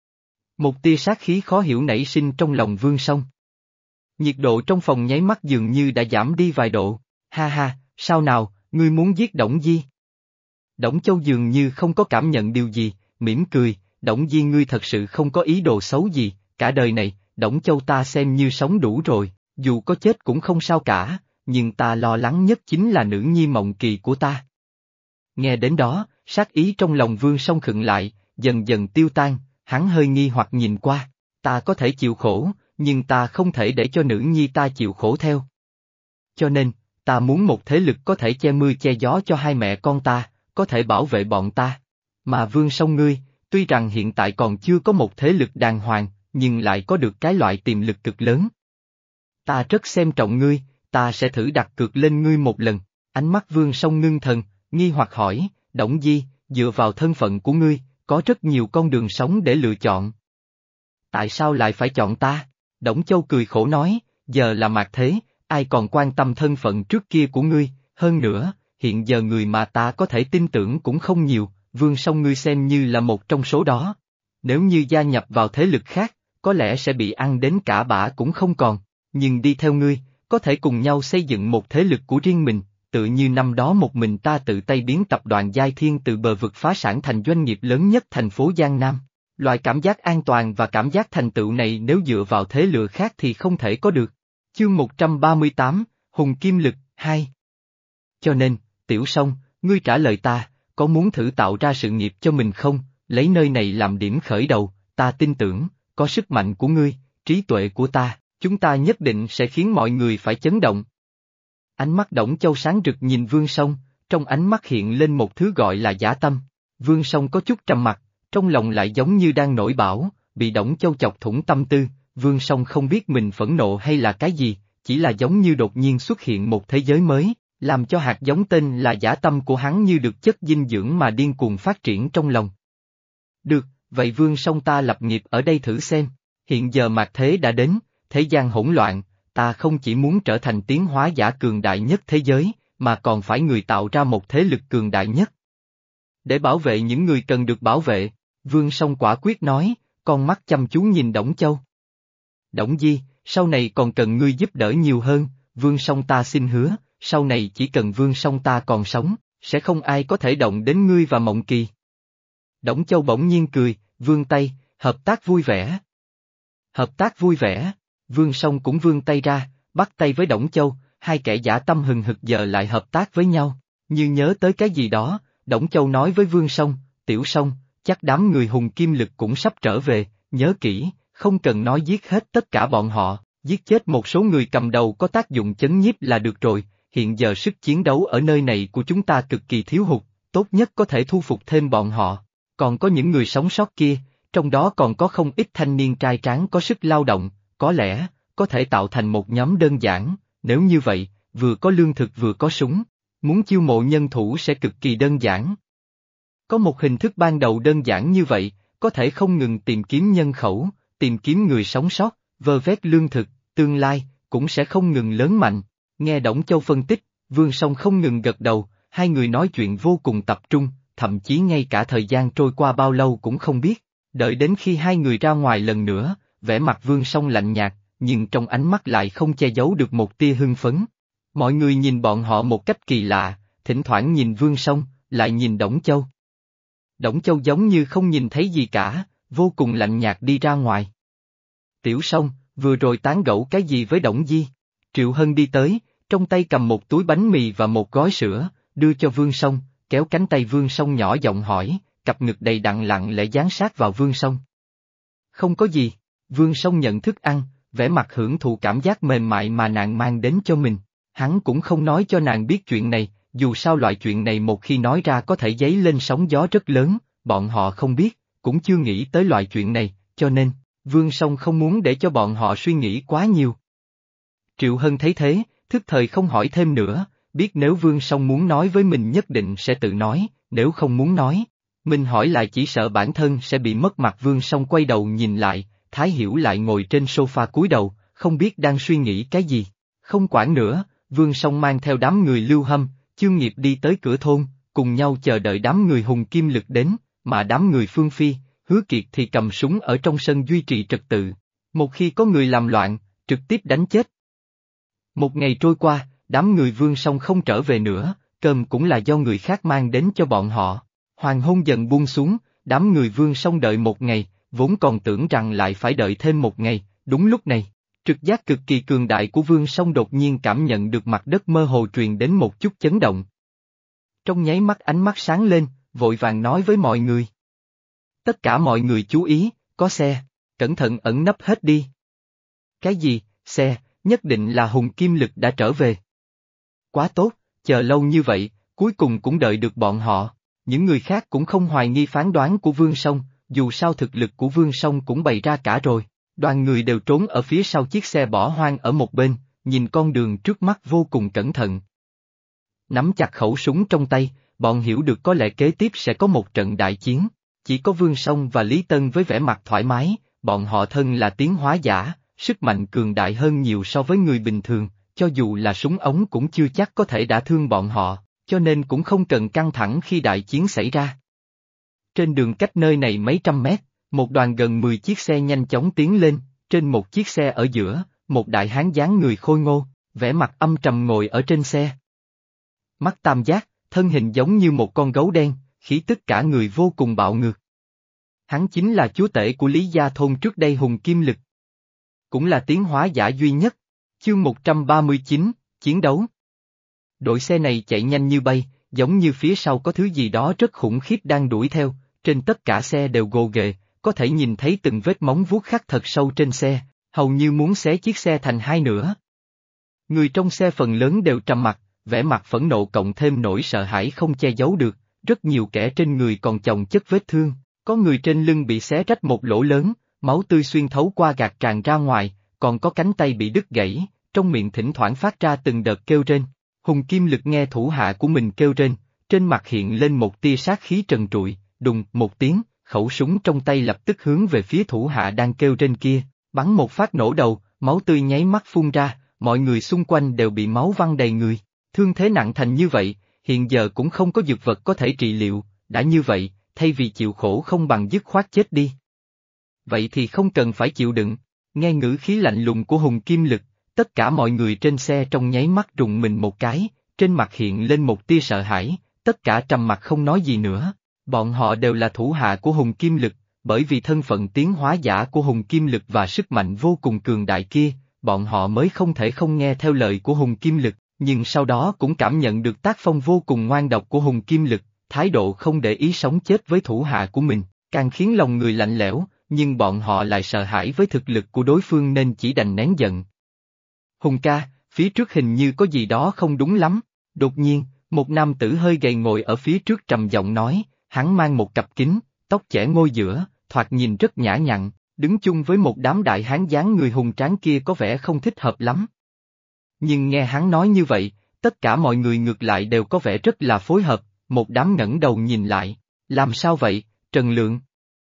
Một tia sát khí khó hiểu nảy sinh trong lòng Vương Song. Nhiệt độ trong phòng nháy mắt dường như đã giảm đi vài độ, ha ha, sao nào, ngươi muốn giết Đổng Di? Đổng Châu dường như không có cảm nhận điều gì, mỉm cười, Đổng Di ngươi thật sự không có ý đồ xấu gì, cả đời này, Đổng Châu ta xem như sống đủ rồi, dù có chết cũng không sao cả, nhưng ta lo lắng nhất chính là nữ nhi Mộng Kỳ của ta. Nghe đến đó, sát ý trong lòng Vương Song khựng lại, dần dần tiêu tan, hắn hơi nghi hoặc nhìn qua, ta có thể chịu khổ, nhưng ta không thể để cho nữ nhi ta chịu khổ theo. Cho nên, ta muốn một thế lực có thể che mưa che gió cho hai mẹ con ta, có thể bảo vệ bọn ta. Mà Vương Song ngươi, tuy rằng hiện tại còn chưa có một thế lực đàng hoàng, nhưng lại có được cái loại tiềm lực cực lớn. Ta rất xem trọng ngươi, ta sẽ thử đặt cược lên ngươi một lần. Ánh mắt Vương Song ngưng thần, nghi hoặc hỏi, Đổng Di, dựa vào thân phận của ngươi, có rất nhiều con đường sống để lựa chọn. Tại sao lại phải chọn ta? Đổng Châu cười khổ nói, giờ là mạt thế, ai còn quan tâm thân phận trước kia của ngươi, hơn nữa, hiện giờ người mà ta có thể tin tưởng cũng không nhiều, Vương Song ngươi xem như là một trong số đó. Nếu như gia nhập vào thế lực khác, có lẽ sẽ bị ăn đến cả bã cũng không còn, nhưng đi theo ngươi, có thể cùng nhau xây dựng một thế lực của riêng mình, tự như năm đó một mình ta tự tay biến tập đoàn Giai Thiên từ bờ vực phá sản thành doanh nghiệp lớn nhất thành phố Giang Nam. Loại cảm giác an toàn và cảm giác thành tựu này nếu dựa vào thế lực khác thì không thể có được. Chương một trăm ba mươi tám, Hùng Kim Lực, hai. Cho nên, Tiểu Song, ngươi trả lời ta, có muốn thử tạo ra sự nghiệp cho mình không, lấy nơi này làm điểm khởi đầu, ta tin tưởng, có sức mạnh của ngươi, trí tuệ của ta, chúng ta nhất định sẽ khiến mọi người phải chấn động. Ánh mắt Đổng Châu sáng rực nhìn Vương Song, trong ánh mắt hiện lên một thứ gọi là dã tâm. Vương Song có chút trầm mặc, trong lòng lại giống như đang nổi bão, bị Đổng Châu chọc thủng tâm tư, Vương Song không biết mình phẫn nộ hay là cái gì, chỉ là giống như đột nhiên xuất hiện một thế giới mới, làm cho hạt giống tên là dã tâm của hắn như được chất dinh dưỡng mà điên cuồng phát triển trong lòng. Được, vậy Vương Song ta lập nghiệp ở đây thử xem, hiện giờ mạt thế đã đến, thế gian hỗn loạn, ta không chỉ muốn trở thành tiến hóa giả cường đại nhất thế giới, mà còn phải người tạo ra một thế lực cường đại nhất. Để bảo vệ những người cần được bảo vệ, Vương Song quả quyết nói, con mắt chăm chú nhìn Đổng Châu. Đổng Di, sau này còn cần ngươi giúp đỡ nhiều hơn, Vương Song ta xin hứa, sau này chỉ cần Vương Song ta còn sống, sẽ không ai có thể động đến ngươi và Mộng Kỳ. Đổng Châu bỗng nhiên cười, vươn tay, hợp tác vui vẻ. Hợp tác vui vẻ, Vương Song cũng vươn tay ra, bắt tay với Đổng Châu, hai kẻ dã tâm hừng hực giờ lại hợp tác với nhau, như nhớ tới cái gì đó, Đổng Châu nói với Vương Song, Tiểu Song, chắc đám người hùng kim lực cũng sắp trở về, nhớ kỹ, không cần nói giết hết tất cả bọn họ, giết chết một số người cầm đầu có tác dụng chấn nhiếp là được rồi, hiện giờ sức chiến đấu ở nơi này của chúng ta cực kỳ thiếu hụt, tốt nhất có thể thu phục thêm bọn họ, còn có những người sống sót kia, trong đó còn có không ít thanh niên trai tráng có sức lao động, có lẽ, có thể tạo thành một nhóm đơn giản, nếu như vậy, vừa có lương thực vừa có súng, muốn chiêu mộ nhân thủ sẽ cực kỳ đơn giản. Có một hình thức ban đầu đơn giản như vậy, có thể không ngừng tìm kiếm nhân khẩu, tìm kiếm người sống sót, vơ vét lương thực, tương lai, cũng sẽ không ngừng lớn mạnh. Nghe Đổng Châu phân tích, Vương Song không ngừng gật đầu, hai người nói chuyện vô cùng tập trung, thậm chí ngay cả thời gian trôi qua bao lâu cũng không biết. Đợi đến khi hai người ra ngoài lần nữa, vẻ mặt Vương Song lạnh nhạt, nhưng trong ánh mắt lại không che giấu được một tia hưng phấn. Mọi người nhìn bọn họ một cách kỳ lạ, thỉnh thoảng nhìn Vương Song, lại nhìn Đổng Châu. Đổng Châu giống như không nhìn thấy gì cả, vô cùng lạnh nhạt đi ra ngoài. Tiểu Song, vừa rồi tán gẫu cái gì với Đổng Di? Triệu Hân đi tới, trong tay cầm một túi bánh mì và một gói sữa, đưa cho Vương Song, kéo cánh tay Vương Song nhỏ giọng hỏi, cặp ngực đầy đặn lặng lẽ dán sát vào Vương Song. Không có gì, Vương Song nhận thức ăn, vẻ mặt hưởng thụ cảm giác mềm mại mà nàng mang đến cho mình. Hắn cũng không nói cho nàng biết chuyện này, dù sao loại chuyện này một khi nói ra có thể dấy lên sóng gió rất lớn, bọn họ không biết, cũng chưa nghĩ tới loại chuyện này, cho nên, Vương Song không muốn để cho bọn họ suy nghĩ quá nhiều. Triệu Hân thấy thế, thức thời không hỏi thêm nữa, biết nếu Vương Song muốn nói với mình nhất định sẽ tự nói, nếu không muốn nói, mình hỏi lại chỉ sợ bản thân sẽ bị mất mặt. Vương Song quay đầu nhìn lại, Thái Hiểu lại ngồi trên sofa cúi đầu, không biết đang suy nghĩ cái gì. Không quản nữa, Vương Song mang theo đám người Lưu Hâm, Chương Nghiệp đi tới cửa thôn, cùng nhau chờ đợi đám người hùng kim lực đến, mà đám người Phương Phi, Hứa Kiệt thì cầm súng ở trong sân duy trì trật tự. Một khi có người làm loạn, trực tiếp đánh chết. Một ngày trôi qua, đám người Vương Song không trở về nữa, cơm cũng là do người khác mang đến cho bọn họ. Hoàng hôn dần buông xuống, đám người Vương Song đợi một ngày, vốn còn tưởng rằng lại phải đợi thêm một ngày, đúng lúc này, trực giác cực kỳ cường đại của Vương Song đột nhiên cảm nhận được mặt đất mơ hồ truyền đến một chút chấn động. Trong nháy mắt ánh mắt sáng lên, vội vàng nói với mọi người. Tất cả mọi người chú ý, có xe, cẩn thận ẩn nấp hết đi. Cái gì, xe, nhất định là Hùng Kim Lực đã trở về. Quá tốt, chờ lâu như vậy, cuối cùng cũng đợi được bọn họ. Những người khác cũng không hoài nghi phán đoán của Vương Song, dù sao thực lực của Vương Song cũng bày ra cả rồi. Đoàn người đều trốn ở phía sau chiếc xe bỏ hoang ở một bên, nhìn con đường trước mắt vô cùng cẩn thận. Nắm chặt khẩu súng trong tay, bọn hiểu được có lẽ kế tiếp sẽ có một trận đại chiến. Chỉ có Vương Song và Lý Tân với vẻ mặt thoải mái, bọn họ thân là tiến hóa giả, sức mạnh cường đại hơn nhiều so với người bình thường, cho dù là súng ống cũng chưa chắc có thể đả thương bọn họ, cho nên cũng không cần căng thẳng khi đại chiến xảy ra. Trên đường cách nơi này mấy trăm mét, một đoàn gần mười chiếc xe nhanh chóng tiến lên, trên một chiếc xe ở giữa, một đại hán dáng người khôi ngô, vẻ mặt âm trầm ngồi ở trên xe. Mắt tam giác, thân hình giống như một con gấu đen, khí tức cả người vô cùng bạo ngược. Hắn chính là chúa tể của Lý Gia Thôn trước đây Hùng Kim Lực. Cũng là tiến hóa giả duy nhất. Chương một trăm ba mươi chín, chiến đấu. Đội xe này chạy nhanh như bay, giống như phía sau có thứ gì đó rất khủng khiếp đang đuổi theo, trên tất cả xe đều gồ ghề, có thể nhìn thấy từng vết móng vuốt khắc thật sâu trên xe, hầu như muốn xé chiếc xe thành hai nửa. Người trong xe phần lớn đều trầm mặc, vẻ mặt phẫn nộ cộng thêm nỗi sợ hãi không che giấu được, rất nhiều kẻ trên người còn chồng chất vết thương, có người trên lưng bị xé rách một lỗ lớn, máu tươi xuyên thấu qua gạt tràn ra ngoài, còn có cánh tay bị đứt gãy, trong miệng thỉnh thoảng phát ra từng đợt kêu rên. Hùng Kim Lực nghe thủ hạ của mình kêu rên, trên mặt hiện lên một tia sát khí trần trụi, đùng một tiếng, khẩu súng trong tay lập tức hướng về phía thủ hạ đang kêu rên kia, bắn một phát nổ đầu, máu tươi nháy mắt phun ra, mọi người xung quanh đều bị máu văng đầy người, thương thế nặng thành như vậy, hiện giờ cũng không có dược vật có thể trị liệu, đã như vậy, thay vì chịu khổ không bằng dứt khoát chết đi. Vậy thì không cần phải chịu đựng, nghe ngữ khí lạnh lùng của Hùng Kim Lực, tất cả mọi người trên xe trong nháy mắt rùng mình một cái, trên mặt hiện lên một tia sợ hãi, tất cả trầm mặt không nói gì nữa, bọn họ đều là thủ hạ của Hùng Kim Lực, bởi vì thân phận tiến hóa giả của Hùng Kim Lực và sức mạnh vô cùng cường đại kia, bọn họ mới không thể không nghe theo lời của Hùng Kim Lực, nhưng sau đó cũng cảm nhận được tác phong vô cùng ngoan độc của Hùng Kim Lực, thái độ không để ý sống chết với thủ hạ của mình, càng khiến lòng người lạnh lẽo, nhưng bọn họ lại sợ hãi với thực lực của đối phương nên chỉ đành nén giận. Hùng ca, phía trước hình như có gì đó không đúng lắm, đột nhiên, một nam tử hơi gầy ngồi ở phía trước trầm giọng nói, hắn mang một cặp kính, tóc chẻ ngôi giữa, thoạt nhìn rất nhã nhặn, đứng chung với một đám đại hán dáng người hùng tráng kia có vẻ không thích hợp lắm. Nhưng nghe hắn nói như vậy, tất cả mọi người ngược lại đều có vẻ rất là phối hợp, một đám ngẩng đầu nhìn lại, làm sao vậy, Trần Lượng?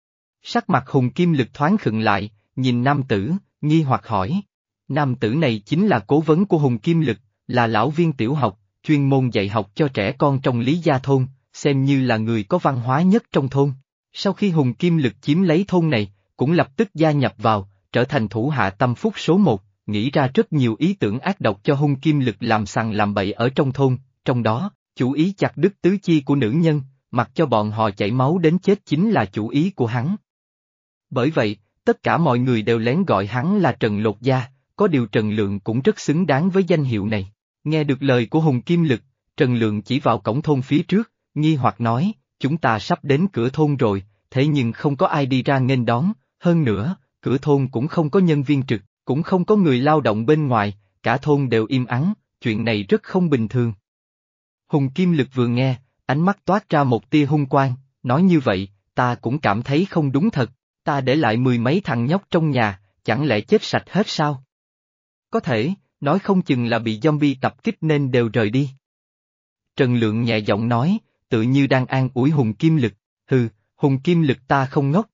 Sắc mặt Hùng Kim Lực thoáng khựng lại, nhìn nam tử, nghi hoặc hỏi. Nam tử này chính là cố vấn của Hùng Kim Lực, là lão viên tiểu học, chuyên môn dạy học cho trẻ con trong Lý Gia Thôn, xem như là người có văn hóa nhất trong thôn. Sau khi Hùng Kim Lực chiếm lấy thôn này, cũng lập tức gia nhập vào, trở thành thủ hạ tâm phúc số một, nghĩ ra rất nhiều ý tưởng ác độc cho Hùng Kim Lực làm sằng làm bậy ở trong thôn, trong đó, chủ ý chặt đứt tứ chi của nữ nhân, mặc cho bọn họ chảy máu đến chết chính là chủ ý của hắn. Bởi vậy, tất cả mọi người đều lén gọi hắn là Trần Lột Da, có điều Trần Lượng cũng rất xứng đáng với danh hiệu này. Nghe được lời của Hùng Kim Lực, Trần Lượng chỉ vào cổng thôn phía trước, nghi hoặc nói, chúng ta sắp đến cửa thôn rồi, thế nhưng không có ai đi ra nghênh đón, hơn nữa, cửa thôn cũng không có nhân viên trực, cũng không có người lao động bên ngoài, cả thôn đều im ắng, chuyện này rất không bình thường. Hùng Kim Lực vừa nghe, ánh mắt toát ra một tia hung quang, nói như vậy, ta cũng cảm thấy không đúng thật, ta để lại mười mấy thằng nhóc trong nhà, chẳng lẽ chết sạch hết sao? Có thể, nói không chừng là bị zombie tập kích nên đều rời đi. Trần Lượng nhẹ giọng nói, tự như đang an ủi Hùng Kim Lực, hừ, Hùng Kim Lực ta không ngốc.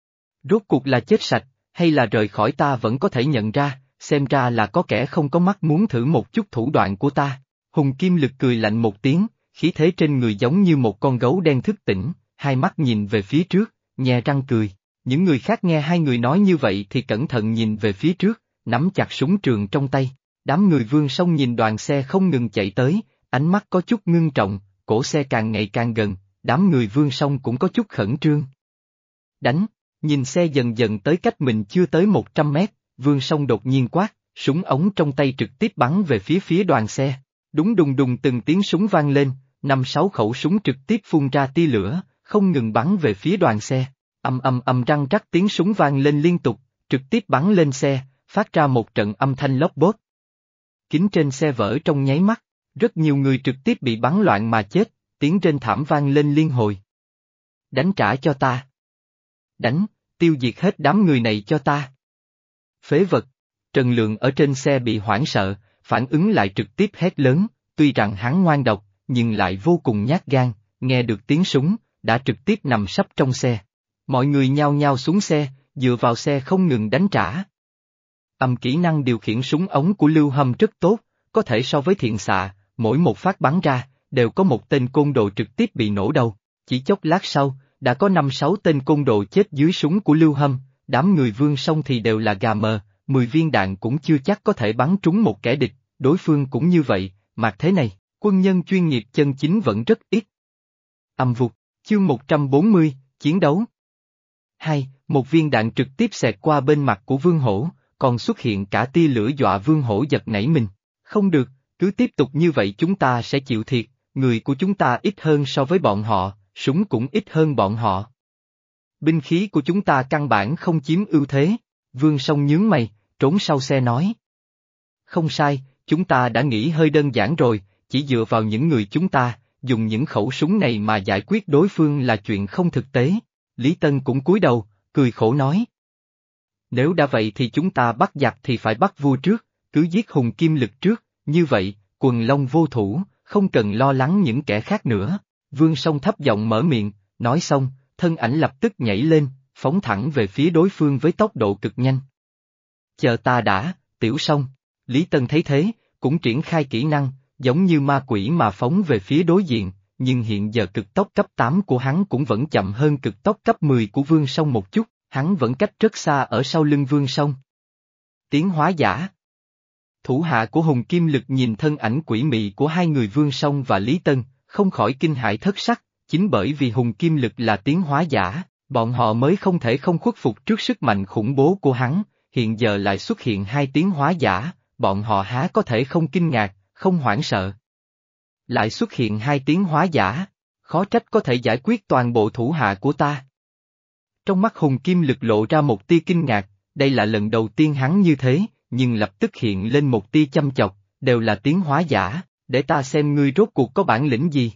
Rốt cuộc là chết sạch, hay là rời khỏi ta vẫn có thể nhận ra, xem ra là có kẻ không có mắt muốn thử một chút thủ đoạn của ta. Hùng Kim Lực cười lạnh một tiếng, khí thế trên người giống như một con gấu đen thức tỉnh, hai mắt nhìn về phía trước, nhe răng cười. Những người khác nghe hai người nói như vậy thì cẩn thận nhìn về phía trước, nắm chặt súng trường trong tay. Đám người Vương Sông nhìn đoàn xe không ngừng chạy tới, ánh mắt có chút ngưng trọng, cổ xe càng ngày càng gần, đám người Vương Sông cũng có chút khẩn trương. Đánh, nhìn xe dần dần tới cách mình chưa tới một trăm mét, Vương Sông đột nhiên quát, súng ống trong tay trực tiếp bắn về phía phía đoàn xe. Đúng đùng đùng từng tiếng súng vang lên, năm sáu khẩu súng trực tiếp phun ra tia lửa, không ngừng bắn về phía đoàn xe. Âm âm âm răng rắc tiếng súng vang lên liên tục, trực tiếp bắn lên xe, phát ra một trận âm thanh lốp bốp. Kính trên xe vỡ trong nháy mắt, rất nhiều người trực tiếp bị bắn loạn mà chết, tiếng rên thảm vang lên liên hồi. Đánh trả cho ta. Đánh, tiêu diệt hết đám người này cho ta. Phế vật. Trần Lượng ở trên xe bị hoảng sợ, phản ứng lại trực tiếp hét lớn, tuy rằng hắn ngoan độc, nhưng lại vô cùng nhát gan, nghe được tiếng súng, đã trực tiếp nằm sấp trong xe. Mọi người nhao nhao xuống xe, dựa vào xe không ngừng đánh trả. Âm kỹ năng điều khiển súng ống của Lưu Hâm rất tốt, có thể so với thiện xạ, mỗi một phát bắn ra, đều có một tên côn đồ trực tiếp bị nổ đầu. Chỉ chốc lát sau, đã có năm sáu tên côn đồ chết dưới súng của Lưu Hâm, đám người Vương Sông thì đều là gà mờ, mười viên đạn cũng chưa chắc có thể bắn trúng một kẻ địch, đối phương cũng như vậy, mà thế này, quân nhân chuyên nghiệp chân chính vẫn rất ít. Âm vụt, chương một trăm bốn mươi, chiến đấu. Hai, một viên đạn trực tiếp xẹt qua bên mặt của Vương Hổ, còn xuất hiện cả tia lửa dọa Vương Hổ giật nảy mình. Không được, cứ tiếp tục như vậy chúng ta sẽ chịu thiệt, người của chúng ta ít hơn so với bọn họ, súng cũng ít hơn bọn họ. Binh khí của chúng ta căn bản không chiếm ưu thế, Vương Sông nhướng mày, trốn sau xe nói. Không sai, chúng ta đã nghĩ hơi đơn giản rồi, chỉ dựa vào những người chúng ta, dùng những khẩu súng này mà giải quyết đối phương là chuyện không thực tế. Lý Tân cũng cúi đầu, cười khổ nói. Nếu đã vậy thì chúng ta bắt giặc thì phải bắt vua trước, cứ giết Hùng Kim Lực trước, như vậy, quần long vô thủ, không cần lo lắng những kẻ khác nữa. Vương Song thấp giọng mở miệng, nói xong, thân ảnh lập tức nhảy lên, phóng thẳng về phía đối phương với tốc độ cực nhanh. Chờ ta đã, Tiểu Song. Lý Tân thấy thế, cũng triển khai kỹ năng, giống như ma quỷ mà phóng về phía đối diện, nhưng hiện giờ cực tốc cấp tám của hắn cũng vẫn chậm hơn cực tốc cấp mười của Vương Song một chút, hắn vẫn cách rất xa ở sau lưng Vương Song. Tiến hóa giả. Thủ hạ của Hùng Kim Lực nhìn thân ảnh quỷ mị của hai người Vương Song và Lý Tân, không khỏi kinh hãi thất sắc, chính bởi vì Hùng Kim Lực là tiến hóa giả, bọn họ mới không thể không khuất phục trước sức mạnh khủng bố của hắn, hiện giờ lại xuất hiện hai tiến hóa giả, bọn họ há có thể không kinh ngạc, không hoảng sợ. Lại xuất hiện hai tiến hóa giả, khó trách có thể giải quyết toàn bộ thủ hạ của ta. Trong mắt Hùng Kim Lực lộ ra một tia kinh ngạc, đây là lần đầu tiên hắn như thế, nhưng lập tức hiện lên một tia chăm chọc, đều là tiến hóa giả, để ta xem ngươi rốt cuộc có bản lĩnh gì.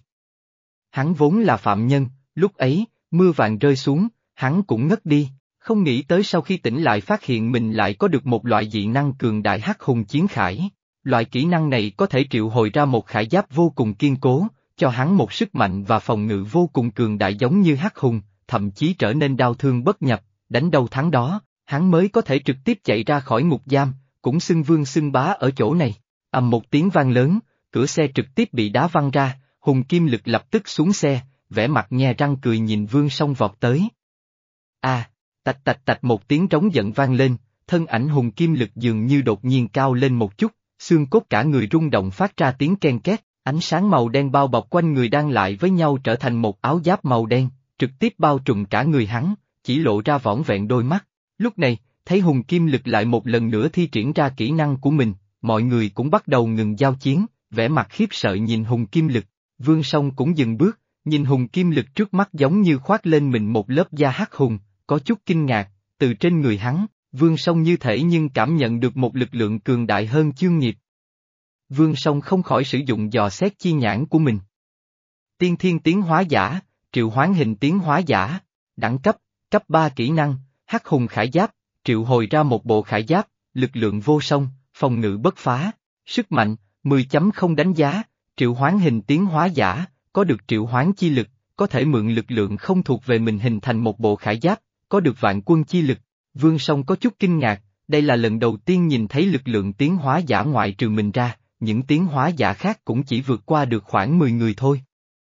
Hắn vốn là phạm nhân, lúc ấy, mưa vàng rơi xuống, hắn cũng ngất đi, không nghĩ tới sau khi tỉnh lại phát hiện mình lại có được một loại dị năng cường đại hắc hùng chiến khải. Loại kỹ năng này có thể triệu hồi ra một khải giáp vô cùng kiên cố, cho hắn một sức mạnh và phòng ngự vô cùng cường đại giống như hắc hùng, thậm chí trở nên đau thương bất nhập, đánh đâu thắng đó, hắn mới có thể trực tiếp chạy ra khỏi ngục giam, cũng xưng vương xưng bá ở chỗ này. Ầm một tiếng vang lớn, cửa xe trực tiếp bị đá văng ra, Hùng Kim Lực lập tức xuống xe, vẻ mặt nhe răng cười nhìn Vương Song vọt tới. A, à, tạch tạch tạch một tiếng trống giận vang lên, thân ảnh Hùng Kim Lực dường như đột nhiên cao lên một chút, xương cốt cả người rung động phát ra tiếng ken két, ánh sáng màu đen bao bọc quanh người đan lại với nhau trở thành một áo giáp màu đen, trực tiếp bao trùm cả người hắn, chỉ lộ ra vỏn vẹn đôi mắt. Lúc này, thấy Hùng Kim Lực lại một lần nữa thi triển ra kỹ năng của mình, mọi người cũng bắt đầu ngừng giao chiến, vẻ mặt khiếp sợ nhìn Hùng Kim Lực. Vương Song cũng dừng bước, nhìn Hùng Kim Lực trước mắt giống như khoác lên mình một lớp da hắc hùng, có chút kinh ngạc, từ trên người hắn, Vương Song như thể nhưng cảm nhận được một lực lượng cường đại hơn chương nghiệp. Vương Song không khỏi sử dụng dò xét chi nhãn của mình. Tiên thiên tiến hóa giả, triệu hoán hình tiến hóa giả, đẳng cấp, cấp ba kỹ năng, hắc hùng khải giáp, triệu hồi ra một bộ khải giáp, lực lượng vô song, phòng ngự bất phá, sức mạnh, mười chấm không đánh giá, triệu hoán hình tiến hóa giả, có được triệu hoán chi lực, có thể mượn lực lượng không thuộc về mình hình thành một bộ khải giáp, có được vạn quân chi lực. Vương Song có chút kinh ngạc, đây là lần đầu tiên nhìn thấy lực lượng tiến hóa giả ngoại trừ mình ra, những tiến hóa giả khác cũng chỉ vượt qua được khoảng mười người thôi.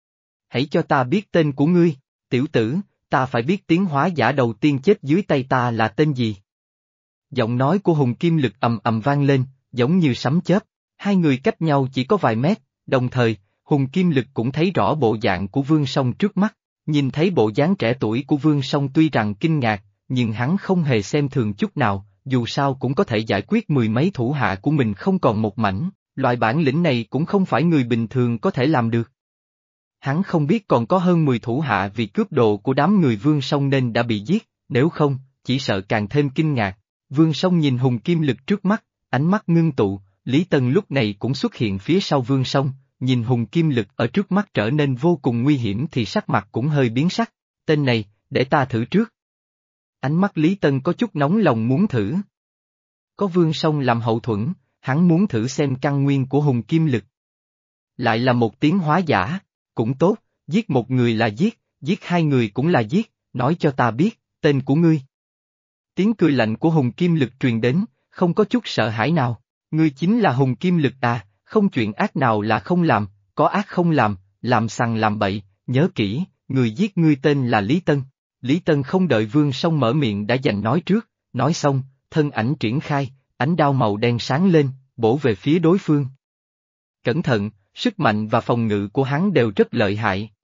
Hãy cho ta biết tên của ngươi, tiểu tử, ta phải biết tiến hóa giả đầu tiên chết dưới tay ta là tên gì. Giọng nói của Hùng Kim Lực ầm ầm vang lên, giống như sấm chớp, hai người cách nhau chỉ có vài mét, đồng thời, Hùng Kim Lực cũng thấy rõ bộ dạng của Vương Song trước mắt, nhìn thấy bộ dáng trẻ tuổi của Vương Song tuy rằng kinh ngạc, nhưng hắn không hề xem thường chút nào, dù sao cũng có thể giải quyết mười mấy thủ hạ của mình không còn một mảnh, loại bản lĩnh này cũng không phải người bình thường có thể làm được. Hắn không biết còn có hơn mười thủ hạ vì cướp đồ của đám người Vương Song nên đã bị giết, nếu không, chỉ sợ càng thêm kinh ngạc. Vương Song nhìn Hùng Kim Lực trước mắt, ánh mắt ngưng tụ, Lý Tân lúc này cũng xuất hiện phía sau Vương Song, nhìn Hùng Kim Lực ở trước mắt trở nên vô cùng nguy hiểm thì sắc mặt cũng hơi biến sắc, tên này, để ta thử trước. Ánh mắt Lý Tân có chút nóng lòng muốn thử. Có Vương Song làm hậu thuẫn, hắn muốn thử xem căn nguyên của Hùng Kim Lực. Lại là một tiến hóa giả, cũng tốt, giết một người là giết, giết hai người cũng là giết, nói cho ta biết, tên của ngươi. Tiếng cười lạnh của Hùng Kim Lực truyền đến, không có chút sợ hãi nào, ngươi chính là Hùng Kim Lực à, không chuyện ác nào là không làm, có ác không làm, làm sằng làm bậy, nhớ kỹ, người giết ngươi tên là Lý Tân. Lý Tân không đợi Vương Song mở miệng đã giành nói trước, nói xong, thân ảnh triển khai, ánh đao màu đen sáng lên, bổ về phía đối phương. Cẩn thận, sức mạnh và phòng ngự của hắn đều rất lợi hại.